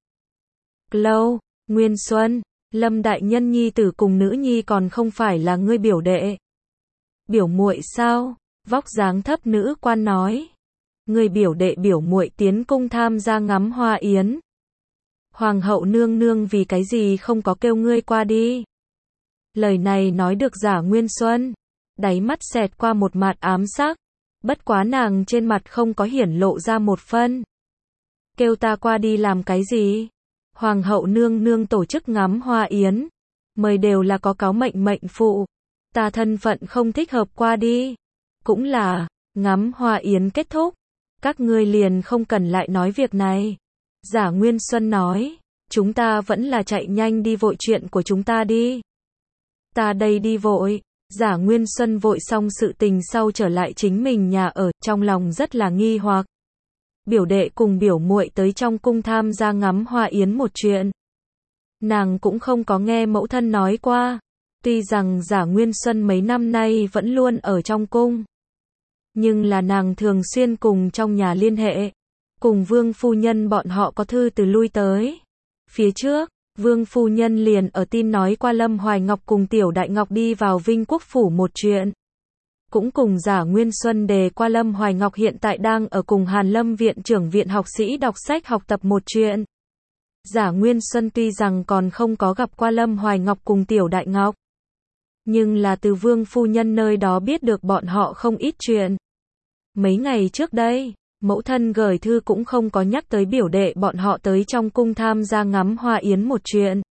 Lâu, Nguyên Xuân, Lâm đại nhân nhi tử cùng nữ nhi còn không phải là ngươi biểu đệ. Biểu muội sao? Vóc dáng thấp nữ quan nói. Ngươi biểu đệ biểu muội tiến cung tham gia ngắm hoa yến. Hoàng hậu nương nương vì cái gì không có kêu ngươi qua đi? Lời này nói được Giả Nguyên Xuân, đáy mắt xẹt qua một mặt ám sắc, bất quá nàng trên mặt không có hiển lộ ra một phân. Kêu ta qua đi làm cái gì? Hoàng hậu nương nương tổ chức ngắm hoa yến, mời đều là có cáo mệnh mệnh phụ, ta thân phận không thích hợp qua đi. Cũng là, ngắm hoa yến kết thúc, các ngươi liền không cần lại nói việc này. Giả Nguyên Xuân nói, chúng ta vẫn là chạy nhanh đi vội chuyện của chúng ta đi. Ta đây đi vội. Giả Nguyên Xuân vội xong sự tình sau trở lại chính mình nhà ở, trong lòng rất là nghi hoặc. Biểu đệ cùng biểu muội tới trong cung tham gia ngắm hoa yến một chuyện. Nàng cũng không có nghe mẫu thân nói qua. Tuy rằng Giả Nguyên Xuân mấy năm nay vẫn luôn ở trong cung, nhưng là nàng thường xuyên cùng trong nhà liên hệ. Cùng Vương phu nhân bọn họ có thư từ lui tới. Phía trước, Vương phu nhân liền ở tin nói qua Lâm Hoài Ngọc cùng Tiểu Đại Ngọc đi vào Vinh Quốc phủ một chuyện. Cũng cùng Giả Nguyên Xuân đề qua Lâm Hoài Ngọc hiện tại đang ở cùng Hàn Lâm viện trưởng viện học sĩ đọc sách học tập một chuyện. Giả Nguyên Xuân tuy rằng còn không có gặp qua Lâm Hoài Ngọc cùng Tiểu Đại Ngọc, nhưng là từ Vương phu nhân nơi đó biết được bọn họ không ít chuyện. Mấy ngày trước đây, mẫu thân gửi thư cũng không có nhắc tới biểu đệ bọn họ tới trong cung tham gia ngắm hoa yến một chuyện.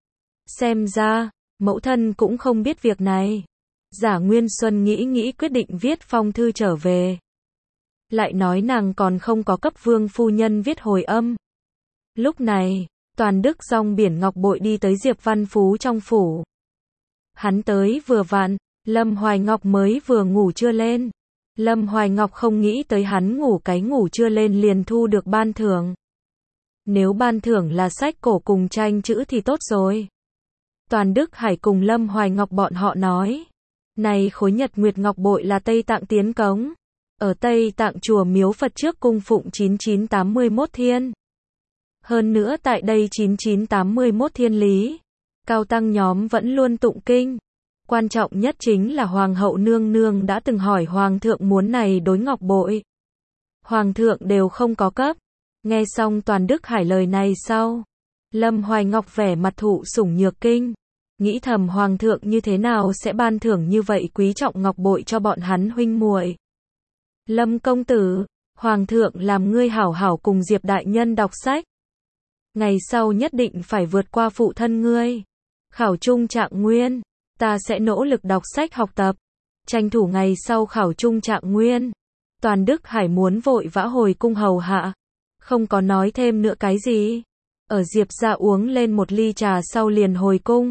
Xem ra, mẫu thân cũng không biết việc này. Giả Nguyên Xuân nghĩ nghĩ quyết định viết phong thư trở về. Lại nói nàng còn không có cấp Vương phu nhân viết hồi âm. Lúc này, Toàn Đức dòng biển ngọc bội đi tới Diệp Văn Phú trong phủ. Hắn tới vừa vặn, Lâm Hoài Ngọc mới vừa ngủ chưa lên. Lâm Hoài Ngọc không nghĩ tới hắn ngủ cái ngủ chưa lên liền thu được ban thưởng. Nếu ban thưởng là sách cổ cùng tranh chữ thì tốt rồi. Toàn Đức Hải cùng Lâm Hoài Ngọc bọn họ nói. Này khối nhật nguyệt ngọc bội là Tây Tạng tiến cống. Ở Tây Tạng chùa miếu Phật trước cung phụng chín chín tám mươi mốt thiên. Hơn nữa tại đây chín chín tám mươi mốt thiên lý, cao tăng nhóm vẫn luôn tụng kinh. Quan trọng nhất chính là Hoàng hậu nương nương đã từng hỏi Hoàng thượng muốn này đối ngọc bội. Hoàng thượng đều không có cấp. Nghe xong Toàn Đức Hải lời này sau, Lâm Hoài Ngọc vẻ mặt thụ sủng nhược kinh. Nghĩ thầm Hoàng thượng như thế nào sẽ ban thưởng như vậy quý trọng ngọc bội cho bọn hắn huynh muội. Lâm công tử, Hoàng thượng làm ngươi hảo hảo cùng Diệp đại nhân đọc sách. Ngày sau nhất định phải vượt qua phụ thân ngươi. Khảo trung trạng nguyên. Ta sẽ nỗ lực đọc sách học tập, tranh thủ ngày sau khảo trung trạng nguyên. Toàn Đức Hải muốn vội vã hồi cung hầu hạ, không có nói thêm nữa cái gì. Ở Diệp gia uống lên một ly trà sau liền hồi cung.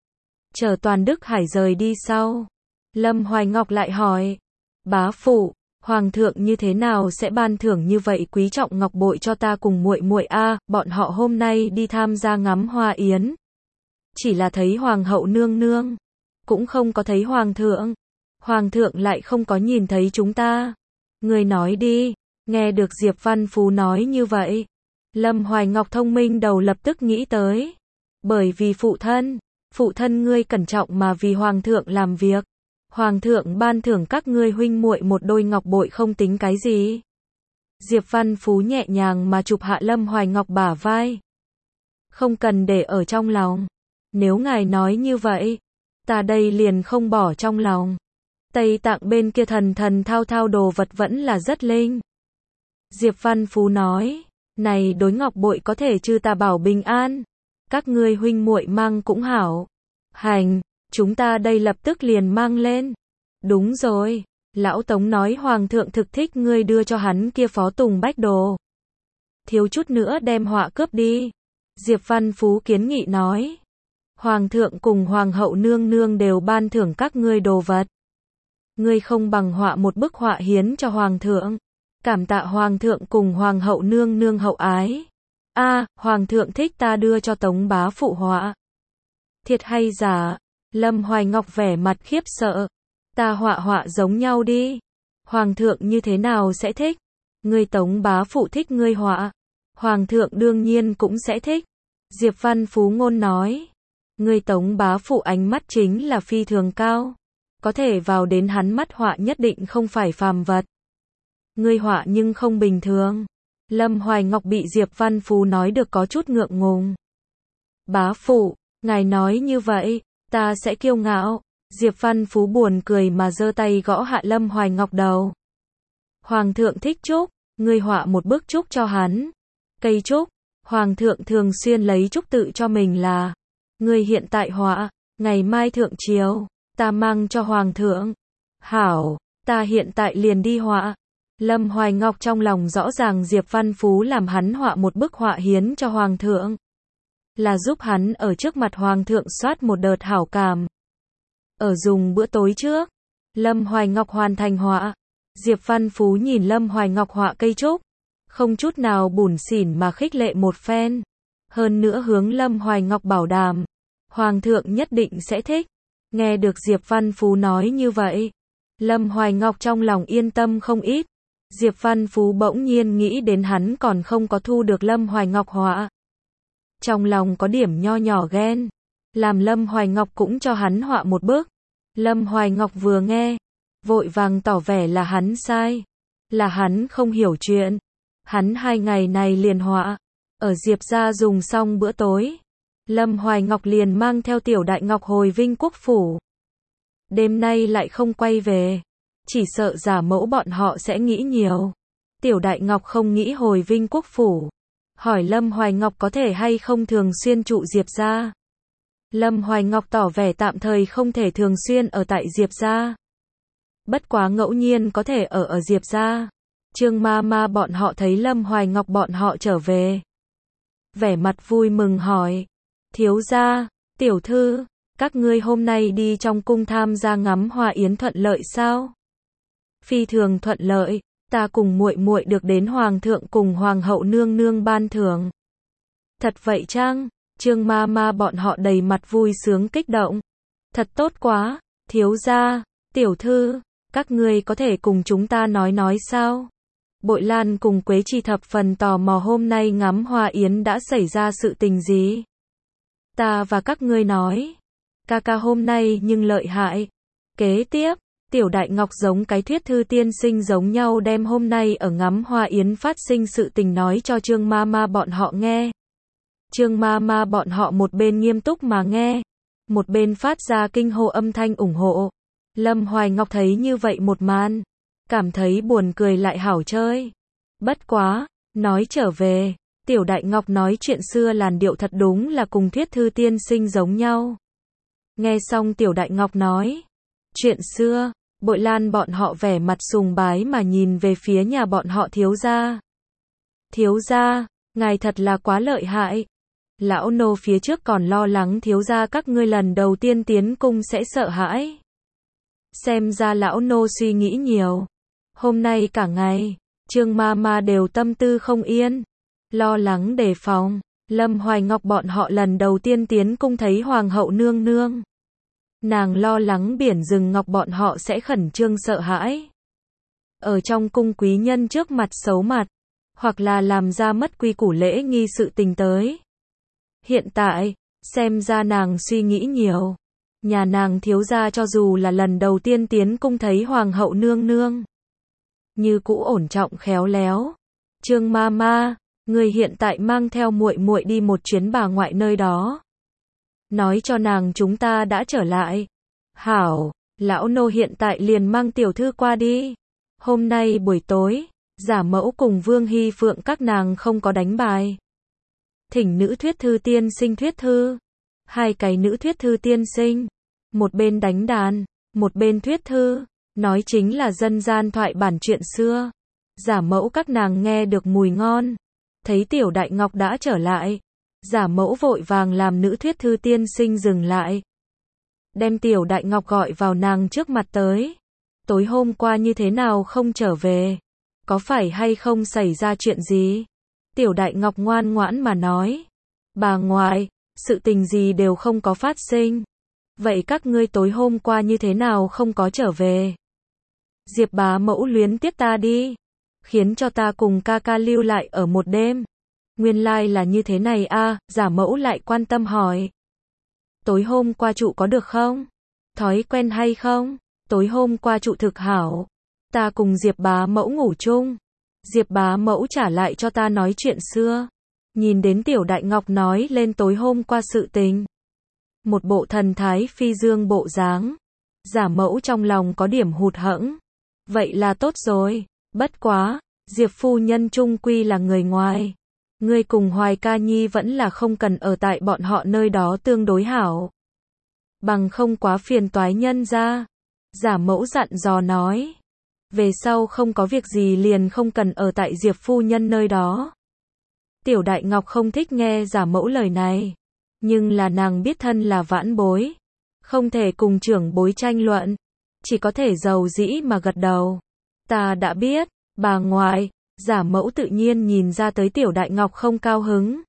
Chờ Toàn Đức Hải rời đi sau, Lâm Hoài Ngọc lại hỏi, bá phụ, Hoàng thượng như thế nào sẽ ban thưởng như vậy quý trọng ngọc bội cho ta cùng muội muội a? Bọn họ hôm nay đi tham gia ngắm hoa yến, chỉ là thấy Hoàng hậu nương nương, cũng không có thấy Hoàng thượng. Hoàng thượng lại không có nhìn thấy chúng ta. Người nói đi. Nghe được Diệp Văn Phú nói như vậy, Lâm Hoài Ngọc thông minh đầu lập tức nghĩ tới. Bởi vì phụ thân, phụ thân ngươi cẩn trọng mà vì Hoàng thượng làm việc. Hoàng thượng ban thưởng các ngươi huynh muội một đôi ngọc bội không tính cái gì. Diệp Văn Phú nhẹ nhàng mà chụp hạ Lâm Hoài Ngọc bả vai. Không cần để ở trong lòng. Nếu ngài nói như vậy, ta đây liền không bỏ trong lòng. Tây Tạng bên kia thần thần thao thao đồ vật vẫn là rất linh. Diệp Văn Phú nói, này đối ngọc bội có thể trừ tà bảo bình an. Các ngươi huynh muội mang cũng hảo. Hành, chúng ta đây lập tức liền mang lên. Đúng rồi, Lão Tống nói Hoàng thượng thực thích ngươi đưa cho hắn kia phó Tùng Bách đồ. Thiếu chút nữa đem họa cướp đi. Diệp Văn Phú kiến nghị nói. Hoàng thượng cùng Hoàng hậu nương nương đều ban thưởng các ngươi đồ vật. Ngươi không bằng họa một bức họa hiến cho Hoàng thượng. Cảm tạ Hoàng thượng cùng Hoàng hậu nương nương hậu ái. A, à, Hoàng thượng thích ta đưa cho Tống bá phụ họa. Thiệt hay giả? Lâm Hoài Ngọc vẻ mặt khiếp sợ. Ta họa họa giống nhau đi. Hoàng thượng như thế nào sẽ thích? Ngươi Tống bá phụ thích ngươi họa. Hoàng thượng đương nhiên cũng sẽ thích. Diệp Văn Phú ngôn nói. Ngươi Tống bá phụ ánh mắt chính là phi thường cao. Có thể vào đến hắn mắt họa nhất định không phải phàm vật. Ngươi họa nhưng không bình thường. Lâm Hoài Ngọc bị Diệp Văn Phú nói được có chút ngượng ngùng. Bá phụ, ngài nói như vậy, ta sẽ kiêu ngạo. Diệp Văn Phú buồn cười mà giơ tay gõ hạ Lâm Hoài Ngọc đầu. Hoàng thượng thích trúc, ngươi họa một bức trúc cho hắn. Cây trúc, Hoàng thượng thường xuyên lấy trúc tự cho mình là. Ngươi hiện tại họa, ngày mai thượng chiều, ta mang cho Hoàng thượng. Hảo, ta hiện tại liền đi họa. Lâm Hoài Ngọc trong lòng rõ ràng Diệp Văn Phú làm hắn họa một bức họa hiến cho Hoàng thượng. Là giúp hắn ở trước mặt Hoàng thượng soát một đợt hảo cảm. Ở dùng bữa tối trước, Lâm Hoài Ngọc hoàn thành họa. Diệp Văn Phú nhìn Lâm Hoài Ngọc họa cây trúc, không chút nào bủn xỉn mà khích lệ một phen. Hơn nữa hướng Lâm Hoài Ngọc bảo đảm, Hoàng thượng nhất định sẽ thích. Nghe được Diệp Văn Phú nói như vậy, Lâm Hoài Ngọc trong lòng yên tâm không ít. Diệp Văn Phú bỗng nhiên nghĩ đến hắn còn không có thu được Lâm Hoài Ngọc họa. Trong lòng có điểm nho nhỏ ghen. Làm Lâm Hoài Ngọc cũng cho hắn họa một bức. Lâm Hoài Ngọc vừa nghe, vội vàng tỏ vẻ là hắn sai. Là hắn không hiểu chuyện. Hắn hai ngày này liền họa. Ở Diệp gia dùng xong bữa tối, Lâm Hoài Ngọc liền mang theo Tiểu Đại Ngọc hồi Vinh Quốc Phủ. Đêm nay lại không quay về. Chỉ sợ giả mẫu bọn họ sẽ nghĩ nhiều. Tiểu Đại Ngọc không nghĩ hồi Vinh Quốc Phủ. Hỏi Lâm Hoài Ngọc có thể hay không thường xuyên trụ Diệp gia. Lâm Hoài Ngọc tỏ vẻ tạm thời không thể thường xuyên ở tại Diệp gia. Bất quá ngẫu nhiên có thể ở ở Diệp gia. Trương ma ma bọn họ thấy Lâm Hoài Ngọc bọn họ trở về. Vẻ mặt vui mừng hỏi. Thiếu gia, tiểu thư, các ngươi hôm nay đi trong cung tham gia ngắm hoa yến thuận lợi sao? Phi thường thuận lợi, ta cùng muội muội được đến Hoàng thượng cùng Hoàng hậu nương nương ban thưởng. Thật vậy chăng? Trương ma ma bọn họ đầy mặt vui sướng kích động. Thật tốt quá, thiếu gia, tiểu thư, các ngươi có thể cùng chúng ta nói nói sao? Bội Lan cùng Quế Chi thập phần tò mò hôm nay ngắm hoa yến đã xảy ra sự tình gì? Ta và các ngươi nói, ca ca hôm nay nhưng lợi hại. Kế tiếp, Tiểu Đại Ngọc giống cái thuyết thư tiên sinh giống nhau đem hôm nay ở ngắm hoa yến phát sinh sự tình nói cho Trương ma ma bọn họ nghe. Trương ma ma bọn họ một bên nghiêm túc mà nghe, một bên phát ra kinh hô âm thanh ủng hộ. Lâm Hoài Ngọc thấy như vậy một màn, cảm thấy buồn cười lại hảo chơi. Bất quá, nói trở về, Tiểu Đại Ngọc nói chuyện xưa làn điệu thật đúng là cùng thuyết thư tiên sinh giống nhau. Nghe xong Tiểu Đại Ngọc nói chuyện xưa, Bội Lan bọn họ vẻ mặt sùng bái mà nhìn về phía nhà bọn họ thiếu gia. Thiếu gia, ngài thật là quá lợi hại. Lão nô phía trước còn lo lắng thiếu gia các ngươi lần đầu tiên tiến cung sẽ sợ hãi. Xem ra lão nô suy nghĩ nhiều. Hôm nay cả ngày, Trương ma ma đều tâm tư không yên, lo lắng đề phòng. Lâm Hoài Ngọc bọn họ lần đầu tiên tiến cung thấy Hoàng hậu nương nương. Nàng lo lắng biển rừng ngọc bọn họ sẽ khẩn trương sợ hãi. Ở trong cung quý nhân trước mặt xấu mặt, hoặc là làm ra mất quy củ lễ nghi sự tình tới. Hiện tại, xem ra nàng suy nghĩ nhiều. Nhà nàng thiếu gia cho dù là lần đầu tiên tiến cung thấy Hoàng hậu nương nương, như cũ ổn trọng khéo léo. Trương ma ma, người hiện tại mang theo muội muội đi một chuyến bà ngoại nơi đó. Nói cho nàng chúng ta đã trở lại. Hảo, lão nô hiện tại liền mang tiểu thư qua đi. Hôm nay buổi tối, giả mẫu cùng Vương Hy Phượng các nàng không có đánh bài. Thỉnh nữ thuyết thư tiên sinh thuyết thư. Hai cái nữ thuyết thư tiên sinh, một bên đánh đàn, một bên thuyết thư. Nói chính là dân gian thoại bản chuyện xưa. Giả mẫu các nàng nghe được mùi ngon. Thấy Tiểu Đại Ngọc đã trở lại. Giả mẫu vội vàng làm nữ thuyết thư tiên sinh dừng lại. Đem Tiểu Đại Ngọc gọi vào nàng trước mặt tới. Tối hôm qua như thế nào không trở về? Có phải hay không xảy ra chuyện gì? Tiểu Đại Ngọc ngoan ngoãn mà nói. Bà ngoại, sự tình gì đều không có phát sinh. Vậy các ngươi tối hôm qua như thế nào không có trở về? Diệp bá mẫu luyến tiếp ta đi. Khiến cho ta cùng ca ca lưu lại ở một đêm. Nguyên lai là như thế này a, giả mẫu lại quan tâm hỏi. Tối hôm qua trụ có được không? Thói quen hay không? Tối hôm qua trụ thực hảo. Ta cùng Diệp bá mẫu ngủ chung. Diệp bá mẫu trả lại cho ta nói chuyện xưa. Nhìn đến Tiểu Đại Ngọc nói lên tối hôm qua sự tình. Một bộ thần thái phi dương bộ dáng. Giả mẫu trong lòng có điểm hụt hẫng. Vậy là tốt rồi. Bất quá, Diệp phu nhân chung quy là người ngoài. Ngươi cùng Hoài Ca Nhi vẫn là không cần ở tại bọn họ nơi đó tương đối hảo. Bằng không quá phiền toái nhân ra. Giả mẫu dặn dò nói. Về sau không có việc gì liền không cần ở tại Diệp phu nhân nơi đó. Tiểu Đại Ngọc không thích nghe giả mẫu lời này. Nhưng là nàng biết thân là vãn bối. Không thể cùng trưởng bối tranh luận. Chỉ có thể giàu dĩ mà gật đầu. Ta đã biết, bà ngoại. Giả mẫu tự nhiên nhìn ra tới Tiểu Đại Ngọc không cao hứng.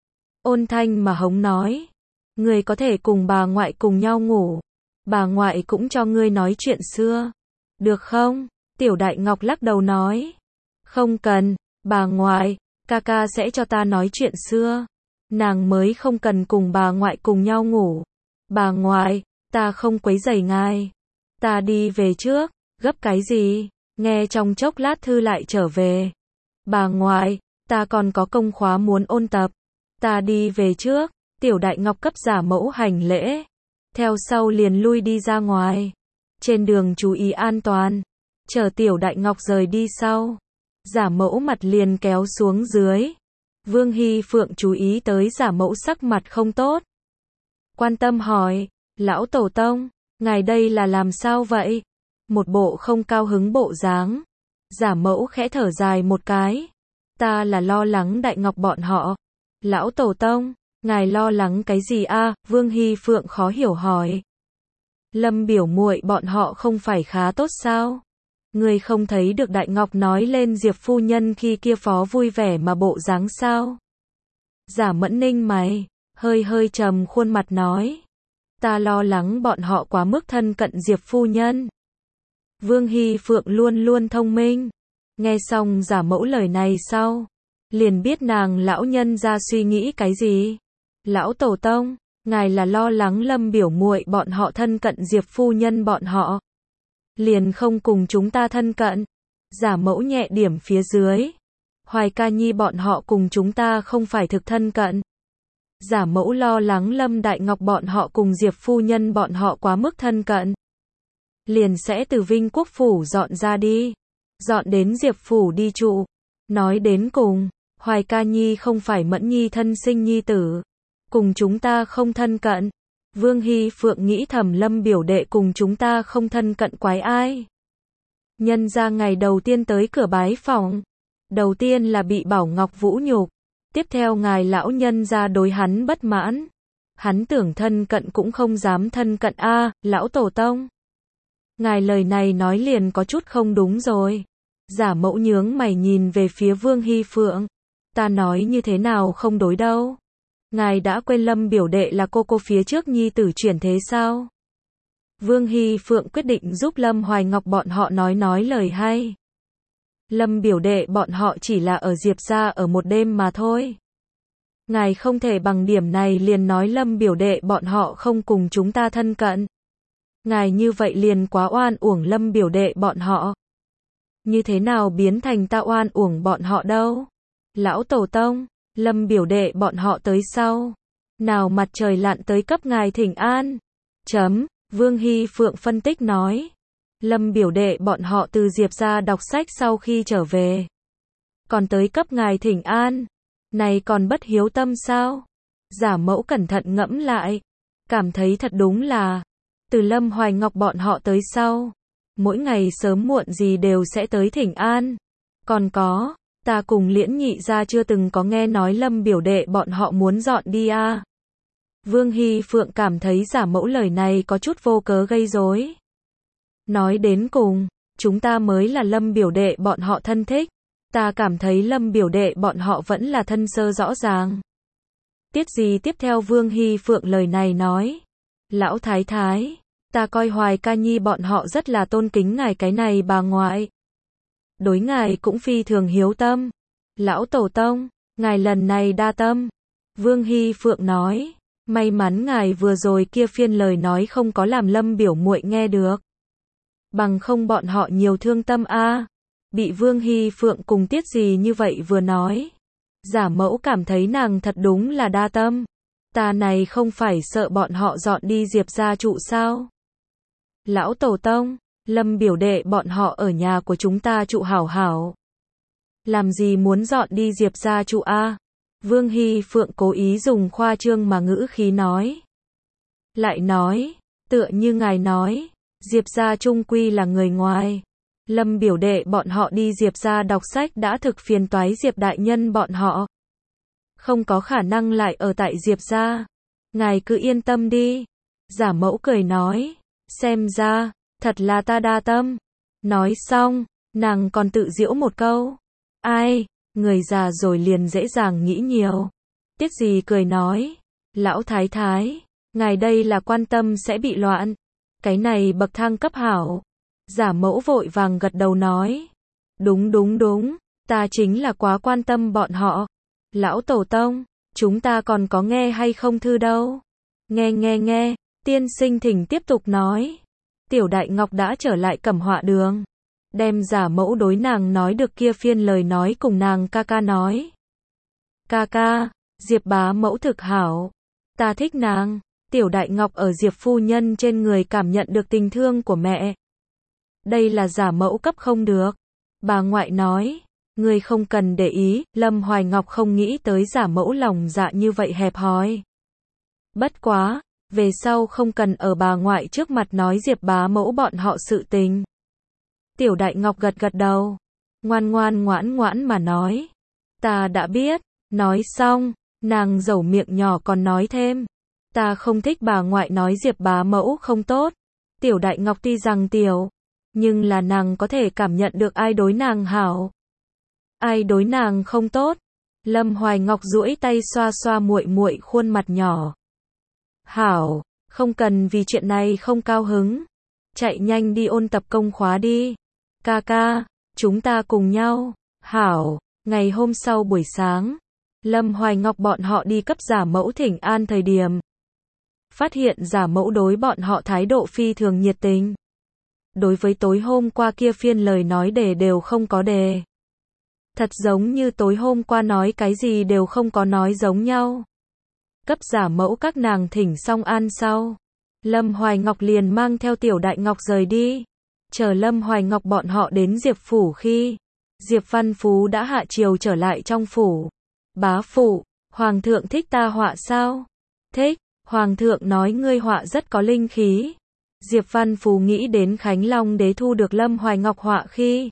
Ôn thanh mà hống nói. Ngươi có thể cùng bà ngoại cùng nhau ngủ. Bà ngoại cũng cho ngươi nói chuyện xưa. Được không? Tiểu Đại Ngọc lắc đầu nói. Không cần, bà ngoại, ca ca sẽ cho ta nói chuyện xưa. Nàng mới không cần cùng bà ngoại cùng nhau ngủ. Bà ngoại, ta không quấy rầy ngài. Ta đi về trước, gấp cái gì? Nghe trong chốc lát thư lại trở về. Bà ngoại, ta còn có công khóa muốn ôn tập. Ta đi về trước. Tiểu Đại Ngọc cấp giả mẫu hành lễ. Theo sau liền lui đi ra ngoài. Trên đường chú ý an toàn. Chờ Tiểu Đại Ngọc rời đi sau. Giả mẫu mặt liền kéo xuống dưới. Vương Hy Phượng chú ý tới giả mẫu sắc mặt không tốt. Quan tâm hỏi. Lão Tổ Tông, ngài đây là làm sao vậy? Một bộ không cao hứng bộ dáng. Giả mẫu khẽ thở dài một cái. Ta là lo lắng Đại Ngọc bọn họ. Lão Tổ Tông, ngài lo lắng cái gì a? Vương Hy Phượng khó hiểu hỏi. Lâm biểu muội bọn họ không phải khá tốt sao? Ngươi không thấy được Đại Ngọc nói lên Diệp phu nhân khi kia phó vui vẻ mà bộ dáng sao? Giả Mẫn ninh mày, hơi hơi trầm khuôn mặt nói. Ta lo lắng bọn họ quá mức thân cận Diệp phu nhân. Vương Hy Phượng luôn luôn thông minh. Nghe xong giả mẫu lời này sau. Liền biết nàng lão nhân ra suy nghĩ cái gì. Lão Tổ Tông, ngài là lo lắng Lâm biểu muội bọn họ thân cận Diệp phu nhân bọn họ. Liền không cùng chúng ta thân cận. Giả mẫu nhẹ điểm phía dưới. Hoài Ca Nhi bọn họ cùng chúng ta không phải thực thân cận. Giả mẫu lo lắng Lâm Đại Ngọc bọn họ cùng Diệp phu nhân bọn họ quá mức thân cận. Liền sẽ từ Vinh Quốc Phủ dọn ra đi. Dọn đến Diệp Phủ đi trụ. Nói đến cùng, Hoài Ca Nhi không phải Mẫn Nhi thân sinh nhi tử. Cùng chúng ta không thân cận. Vương Hy Phượng nghĩ thầm Lâm biểu đệ cùng chúng ta không thân cận quái ai. Nhân ra ngày đầu tiên tới cửa bái phòng. Đầu tiên là bị Bảo Ngọc vũ nhục. Tiếp theo ngài lão nhân ra đối hắn bất mãn. Hắn tưởng thân cận cũng không dám thân cận a, lão Tổ Tông. Ngài lời này nói liền có chút không đúng rồi. Giả mẫu nhướng mày nhìn về phía Vương Hy Phượng. Ta nói như thế nào không đối đâu. Ngài đã quên Lâm biểu đệ là cô cô phía trước nhi tử chuyển thế sao? Vương Hy Phượng quyết định giúp Lâm Hoài Ngọc bọn họ nói nói lời hay. Lâm biểu đệ bọn họ chỉ là ở Diệp gia ở một đêm mà thôi. Ngài không thể bằng điểm này liền nói Lâm biểu đệ bọn họ không cùng chúng ta thân cận. Ngài như vậy liền quá oan uổng Lâm biểu đệ bọn họ. Như thế nào biến thành ta oan uổng bọn họ đâu? Lão Tổ Tông, Lâm biểu đệ bọn họ tới sau. Nào mặt trời lặn tới cấp ngài thỉnh an. Chấm, Vương Hy Phượng phân tích nói. Lâm biểu đệ bọn họ từ Diệp ra đọc sách sau khi trở về. Còn tới cấp ngài thỉnh an. Này còn bất hiếu tâm sao? Giả mẫu cẩn thận ngẫm lại. Cảm thấy thật đúng là. Từ Lâm Hoài Ngọc bọn họ tới sau. mỗi ngày sớm muộn gì đều sẽ tới thỉnh an. Còn có, ta cùng Liễn nhị gia chưa từng có nghe nói Lâm biểu đệ bọn họ muốn dọn đi à. Vương Hy Phượng cảm thấy giả mẫu lời này có chút vô cớ gây rối. Nói đến cùng, chúng ta mới là Lâm biểu đệ bọn họ thân thích. Ta cảm thấy Lâm biểu đệ bọn họ vẫn là thân sơ rõ ràng. Tiết gì tiếp theo Vương Hy Phượng lời này nói. Lão thái thái, ta coi Hoài ca nhi bọn họ rất là tôn kính ngài cái này bà ngoại. Đối ngài cũng phi thường hiếu tâm. Lão tổ tông, ngài lần này đa tâm. Vương Hy Phượng nói, may mắn ngài vừa rồi kia phiên lời nói không có làm Lâm biểu muội nghe được. Bằng không bọn họ nhiều thương tâm a. À. Bị Vương Hy Phượng cùng Tiết gì như vậy vừa nói. Giả mẫu cảm thấy nàng thật đúng là đa tâm. Ta này không phải sợ bọn họ dọn đi Diệp gia trụ sao? Lão tổ tông, Lâm biểu đệ bọn họ ở nhà của chúng ta trụ hảo hảo. Làm gì muốn dọn đi Diệp gia trụ a? À? Vương Hy Phượng cố ý dùng khoa trương mà ngữ khí nói. Lại nói, tựa như ngài nói, Diệp gia chung quy là người ngoài. Lâm biểu đệ bọn họ đi Diệp gia đọc sách đã thực phiền toái Diệp đại nhân bọn họ. Không có khả năng lại ở tại Diệp gia. Ngài cứ yên tâm đi. Giả mẫu cười nói, xem ra, thật là ta đa tâm. Nói xong, nàng còn tự giễu một câu. Ai, người già rồi liền dễ dàng nghĩ nhiều. Tiết gì cười nói, lão thái thái, ngài đây là quan tâm sẽ bị loạn. Cái này bậc thang cấp hảo. Giả mẫu vội vàng gật đầu nói. Đúng đúng đúng, ta chính là quá quan tâm bọn họ. Lão tổ tông, chúng ta còn có nghe hay không thư đâu. Nghe nghe nghe, tiên sinh thỉnh tiếp tục nói. Tiểu Đại Ngọc đã trở lại Cẩm Họa đường. Đem giả mẫu đối nàng nói được kia phiên lời nói cùng nàng ca ca nói. Ca ca, Diệp bá mẫu thực hảo. Ta thích nàng. Tiểu Đại Ngọc ở Diệp phu nhân trên người cảm nhận được tình thương của mẹ. Đây là giả mẫu cấp không được. Bà ngoại nói, ngươi không cần để ý, Lâm Hoài Ngọc không nghĩ tới giả mẫu lòng dạ như vậy hẹp hòi. Bất quá, về sau không cần ở bà ngoại trước mặt nói Diệp bá mẫu bọn họ sự tình. Tiểu Đại Ngọc gật gật đầu, ngoan ngoan ngoãn ngoãn mà nói. Ta đã biết, nói xong, nàng dẩu miệng nhỏ còn nói thêm. Ta không thích bà ngoại nói Diệp bá mẫu không tốt. Tiểu Đại Ngọc tuy rằng tiểu, nhưng là nàng có thể cảm nhận được ai đối nàng hảo. Ai đối nàng không tốt. Lâm Hoài Ngọc duỗi tay xoa xoa muội muội khuôn mặt nhỏ. Hảo, không cần vì chuyện này không cao hứng. Chạy nhanh đi ôn tập công khóa đi. Ca ca, chúng ta cùng nhau. Hảo, ngày hôm sau buổi sáng, Lâm Hoài Ngọc bọn họ đi cấp giả mẫu thỉnh an thời điểm. Phát hiện giả mẫu đối bọn họ thái độ phi thường nhiệt tình. Đối với tối hôm qua kia phiên lời nói đề đều không có đề. Thật giống như tối hôm qua nói cái gì đều không có nói giống nhau. Cấp giả mẫu các nàng thỉnh xong an sau. Lâm Hoài Ngọc liền mang theo Tiểu Đại Ngọc rời đi. Chờ Lâm Hoài Ngọc bọn họ đến Diệp phủ khi Diệp Văn Phú đã hạ triều trở lại trong phủ. Bá phụ, Hoàng thượng thích ta họa sao? Thích, Hoàng thượng nói ngươi họa rất có linh khí. Diệp Văn Phú nghĩ đến Khánh Long đế thu được Lâm Hoài Ngọc họa khi.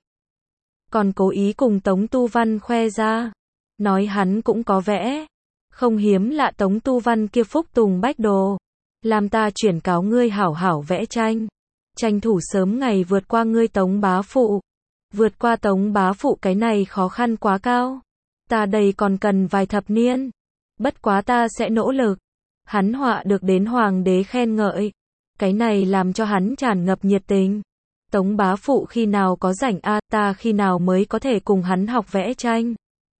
Còn cố ý cùng Tống Tu Văn khoe ra. Nói hắn cũng có vẽ. Không hiếm lạ Tống Tu Văn kia phúc tùng bách đồ. Làm ta chuyển cáo ngươi hảo hảo vẽ tranh. Tranh thủ sớm ngày vượt qua ngươi Tống bá phụ. Vượt qua Tống bá phụ cái này khó khăn quá cao. Ta đây còn cần vài thập niên. Bất quá ta sẽ nỗ lực. Hắn họa được đến Hoàng đế khen ngợi. Cái này làm cho hắn tràn ngập nhiệt tình. Tống bá phụ khi nào có rảnh a, ta khi nào mới có thể cùng hắn học vẽ tranh.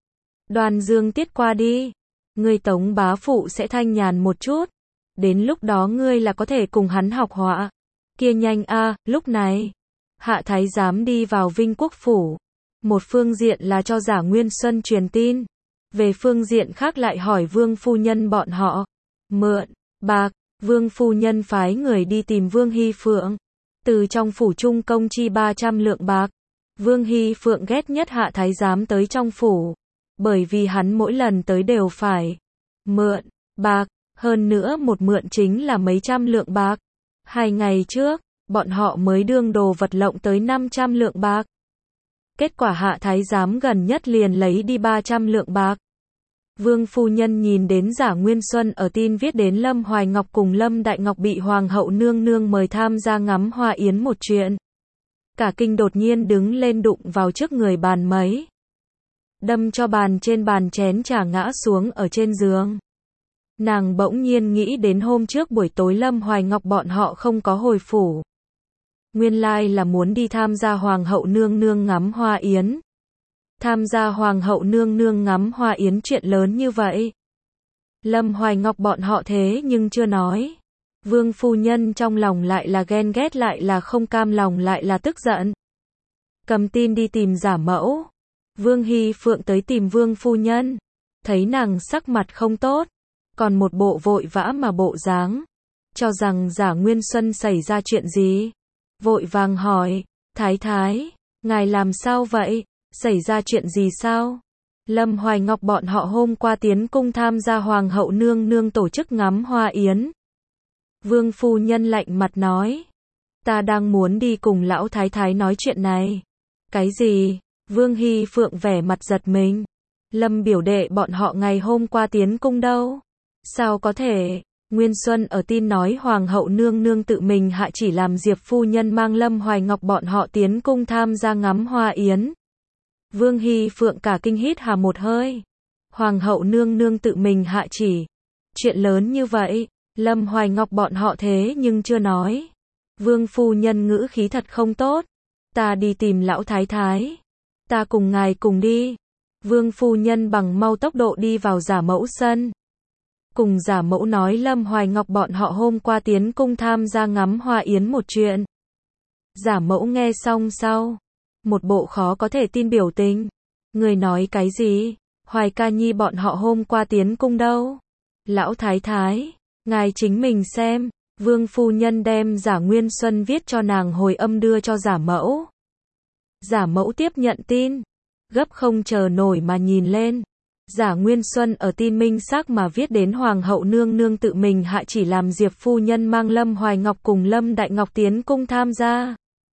Đoàn Dương tiết qua đi. Ngươi Tống bá phụ sẽ thanh nhàn một chút. Đến lúc đó ngươi là có thể cùng hắn học họa. Kia nhanh a, lúc này. Hạ thái giám đi vào Vinh Quốc phủ. Một phương diện là cho Giả Nguyên Xuân truyền tin. Về phương diện khác lại hỏi Vương phu nhân bọn họ. Mượn, bạc, Vương phu nhân phái người đi tìm Vương Hy Phượng. Từ trong phủ trung công chi ba trăm lượng bạc. Vương Hy Phượng ghét nhất hạ thái giám tới trong phủ. Bởi vì hắn mỗi lần tới đều phải mượn, bạc, hơn nữa một mượn chính là mấy trăm lượng bạc. Hai ngày trước, bọn họ mới đương đồ vật lộng tới năm trăm lượng bạc. Kết quả hạ thái giám gần nhất liền lấy đi ba trăm lượng bạc. Vương phu nhân nhìn đến Giả Nguyên Xuân ở tin viết đến Lâm Hoài Ngọc cùng Lâm Đại Ngọc bị Hoàng hậu nương nương mời tham gia ngắm hoa yến một chuyện. Cả kinh đột nhiên đứng lên đụng vào trước người bàn mấy. Đâm cho bàn trên bàn chén trà ngã xuống ở trên giường. Nàng bỗng nhiên nghĩ đến hôm trước buổi tối Lâm Hoài Ngọc bọn họ không có hồi phủ. Nguyên lai là muốn đi tham gia Hoàng hậu nương nương ngắm hoa yến. Tham gia Hoàng hậu nương nương ngắm hoa yến chuyện lớn như vậy. Lâm Hoài Ngọc bọn họ thế nhưng chưa nói. Vương phu nhân trong lòng lại là ghen ghét lại là không cam lòng lại là tức giận. Cầm tin đi tìm giả mẫu. Vương Hy Phượng tới tìm Vương phu nhân. Thấy nàng sắc mặt không tốt. Còn một bộ vội vã mà bộ dáng. Cho rằng Giả Nguyên Xuân xảy ra chuyện gì. Vội vàng hỏi. Thái thái, ngài làm sao vậy? Xảy ra chuyện gì sao? Lâm Hoài Ngọc bọn họ hôm qua tiến cung tham gia Hoàng hậu nương nương tổ chức ngắm hoa yến. Vương phu nhân lạnh mặt nói. Ta đang muốn đi cùng lão thái thái nói chuyện này. Cái gì? Vương Hy Phượng vẻ mặt giật mình. Lâm biểu đệ bọn họ ngày hôm qua tiến cung đâu? Sao có thể? Nguyên Xuân ở tin nói Hoàng hậu nương nương tự mình hạ chỉ làm Diệp phu nhân mang Lâm Hoài Ngọc bọn họ tiến cung tham gia ngắm hoa yến. Vương Hy Phượng cả kinh hít hà một hơi. Hoàng hậu nương nương tự mình hạ chỉ. Chuyện lớn như vậy, Lâm Hoài Ngọc bọn họ thế nhưng chưa nói. Vương phu nhân ngữ khí thật không tốt. Ta đi tìm lão thái thái. Ta cùng ngài cùng đi. Vương phu nhân bằng mau tốc độ đi vào Giả mẫu sân. Cùng Giả mẫu nói Lâm Hoài Ngọc bọn họ hôm qua tiến cung tham gia ngắm hoa yến một chuyện. Giả mẫu nghe xong sau. Một bộ khó có thể tin biểu tình. Người nói cái gì? Hoài ca nhi bọn họ hôm qua tiến cung đâu? Lão thái thái, ngài chính mình xem. Vương phu nhân đem Giả Nguyên Xuân viết cho nàng hồi âm đưa cho Giả mẫu. Giả mẫu tiếp nhận tin. Gấp không chờ nổi mà nhìn lên. Giả Nguyên Xuân ở tin minh xác mà viết đến Hoàng hậu nương nương tự mình hạ chỉ làm Diệp phu nhân mang Lâm Hoài Ngọc cùng Lâm Đại Ngọc tiến cung tham gia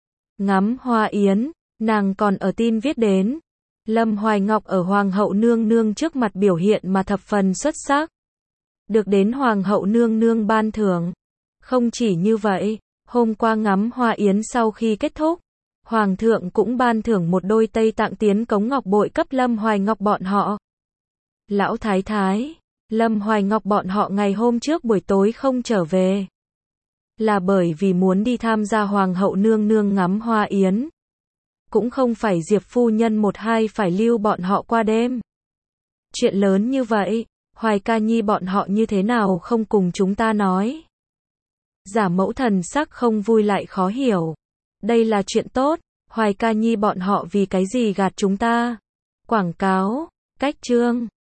ngắm hoa yến. Nàng còn ở tin viết đến Lâm Hoài Ngọc ở Hoàng hậu nương nương trước mặt biểu hiện mà thập phần xuất sắc. Được đến Hoàng hậu nương nương ban thưởng. Không chỉ như vậy, hôm qua ngắm hoa yến sau khi kết thúc, Hoàng thượng cũng ban thưởng một đôi Tây Tạng tiến cống ngọc bội cấp Lâm Hoài Ngọc bọn họ. Lão thái thái, Lâm Hoài Ngọc bọn họ ngày hôm trước buổi tối không trở về. Là bởi vì muốn đi tham gia Hoàng hậu nương nương ngắm hoa yến. Cũng không phải Diệp phu nhân một hai phải lưu bọn họ qua đêm. Chuyện lớn như vậy, Hoài ca nhi bọn họ như thế nào không cùng chúng ta nói. Giả mẫu thần sắc không vui lại khó hiểu. Đây là chuyện tốt, Hoài ca nhi bọn họ vì cái gì gạt chúng ta. Quảng cáo, cách chương.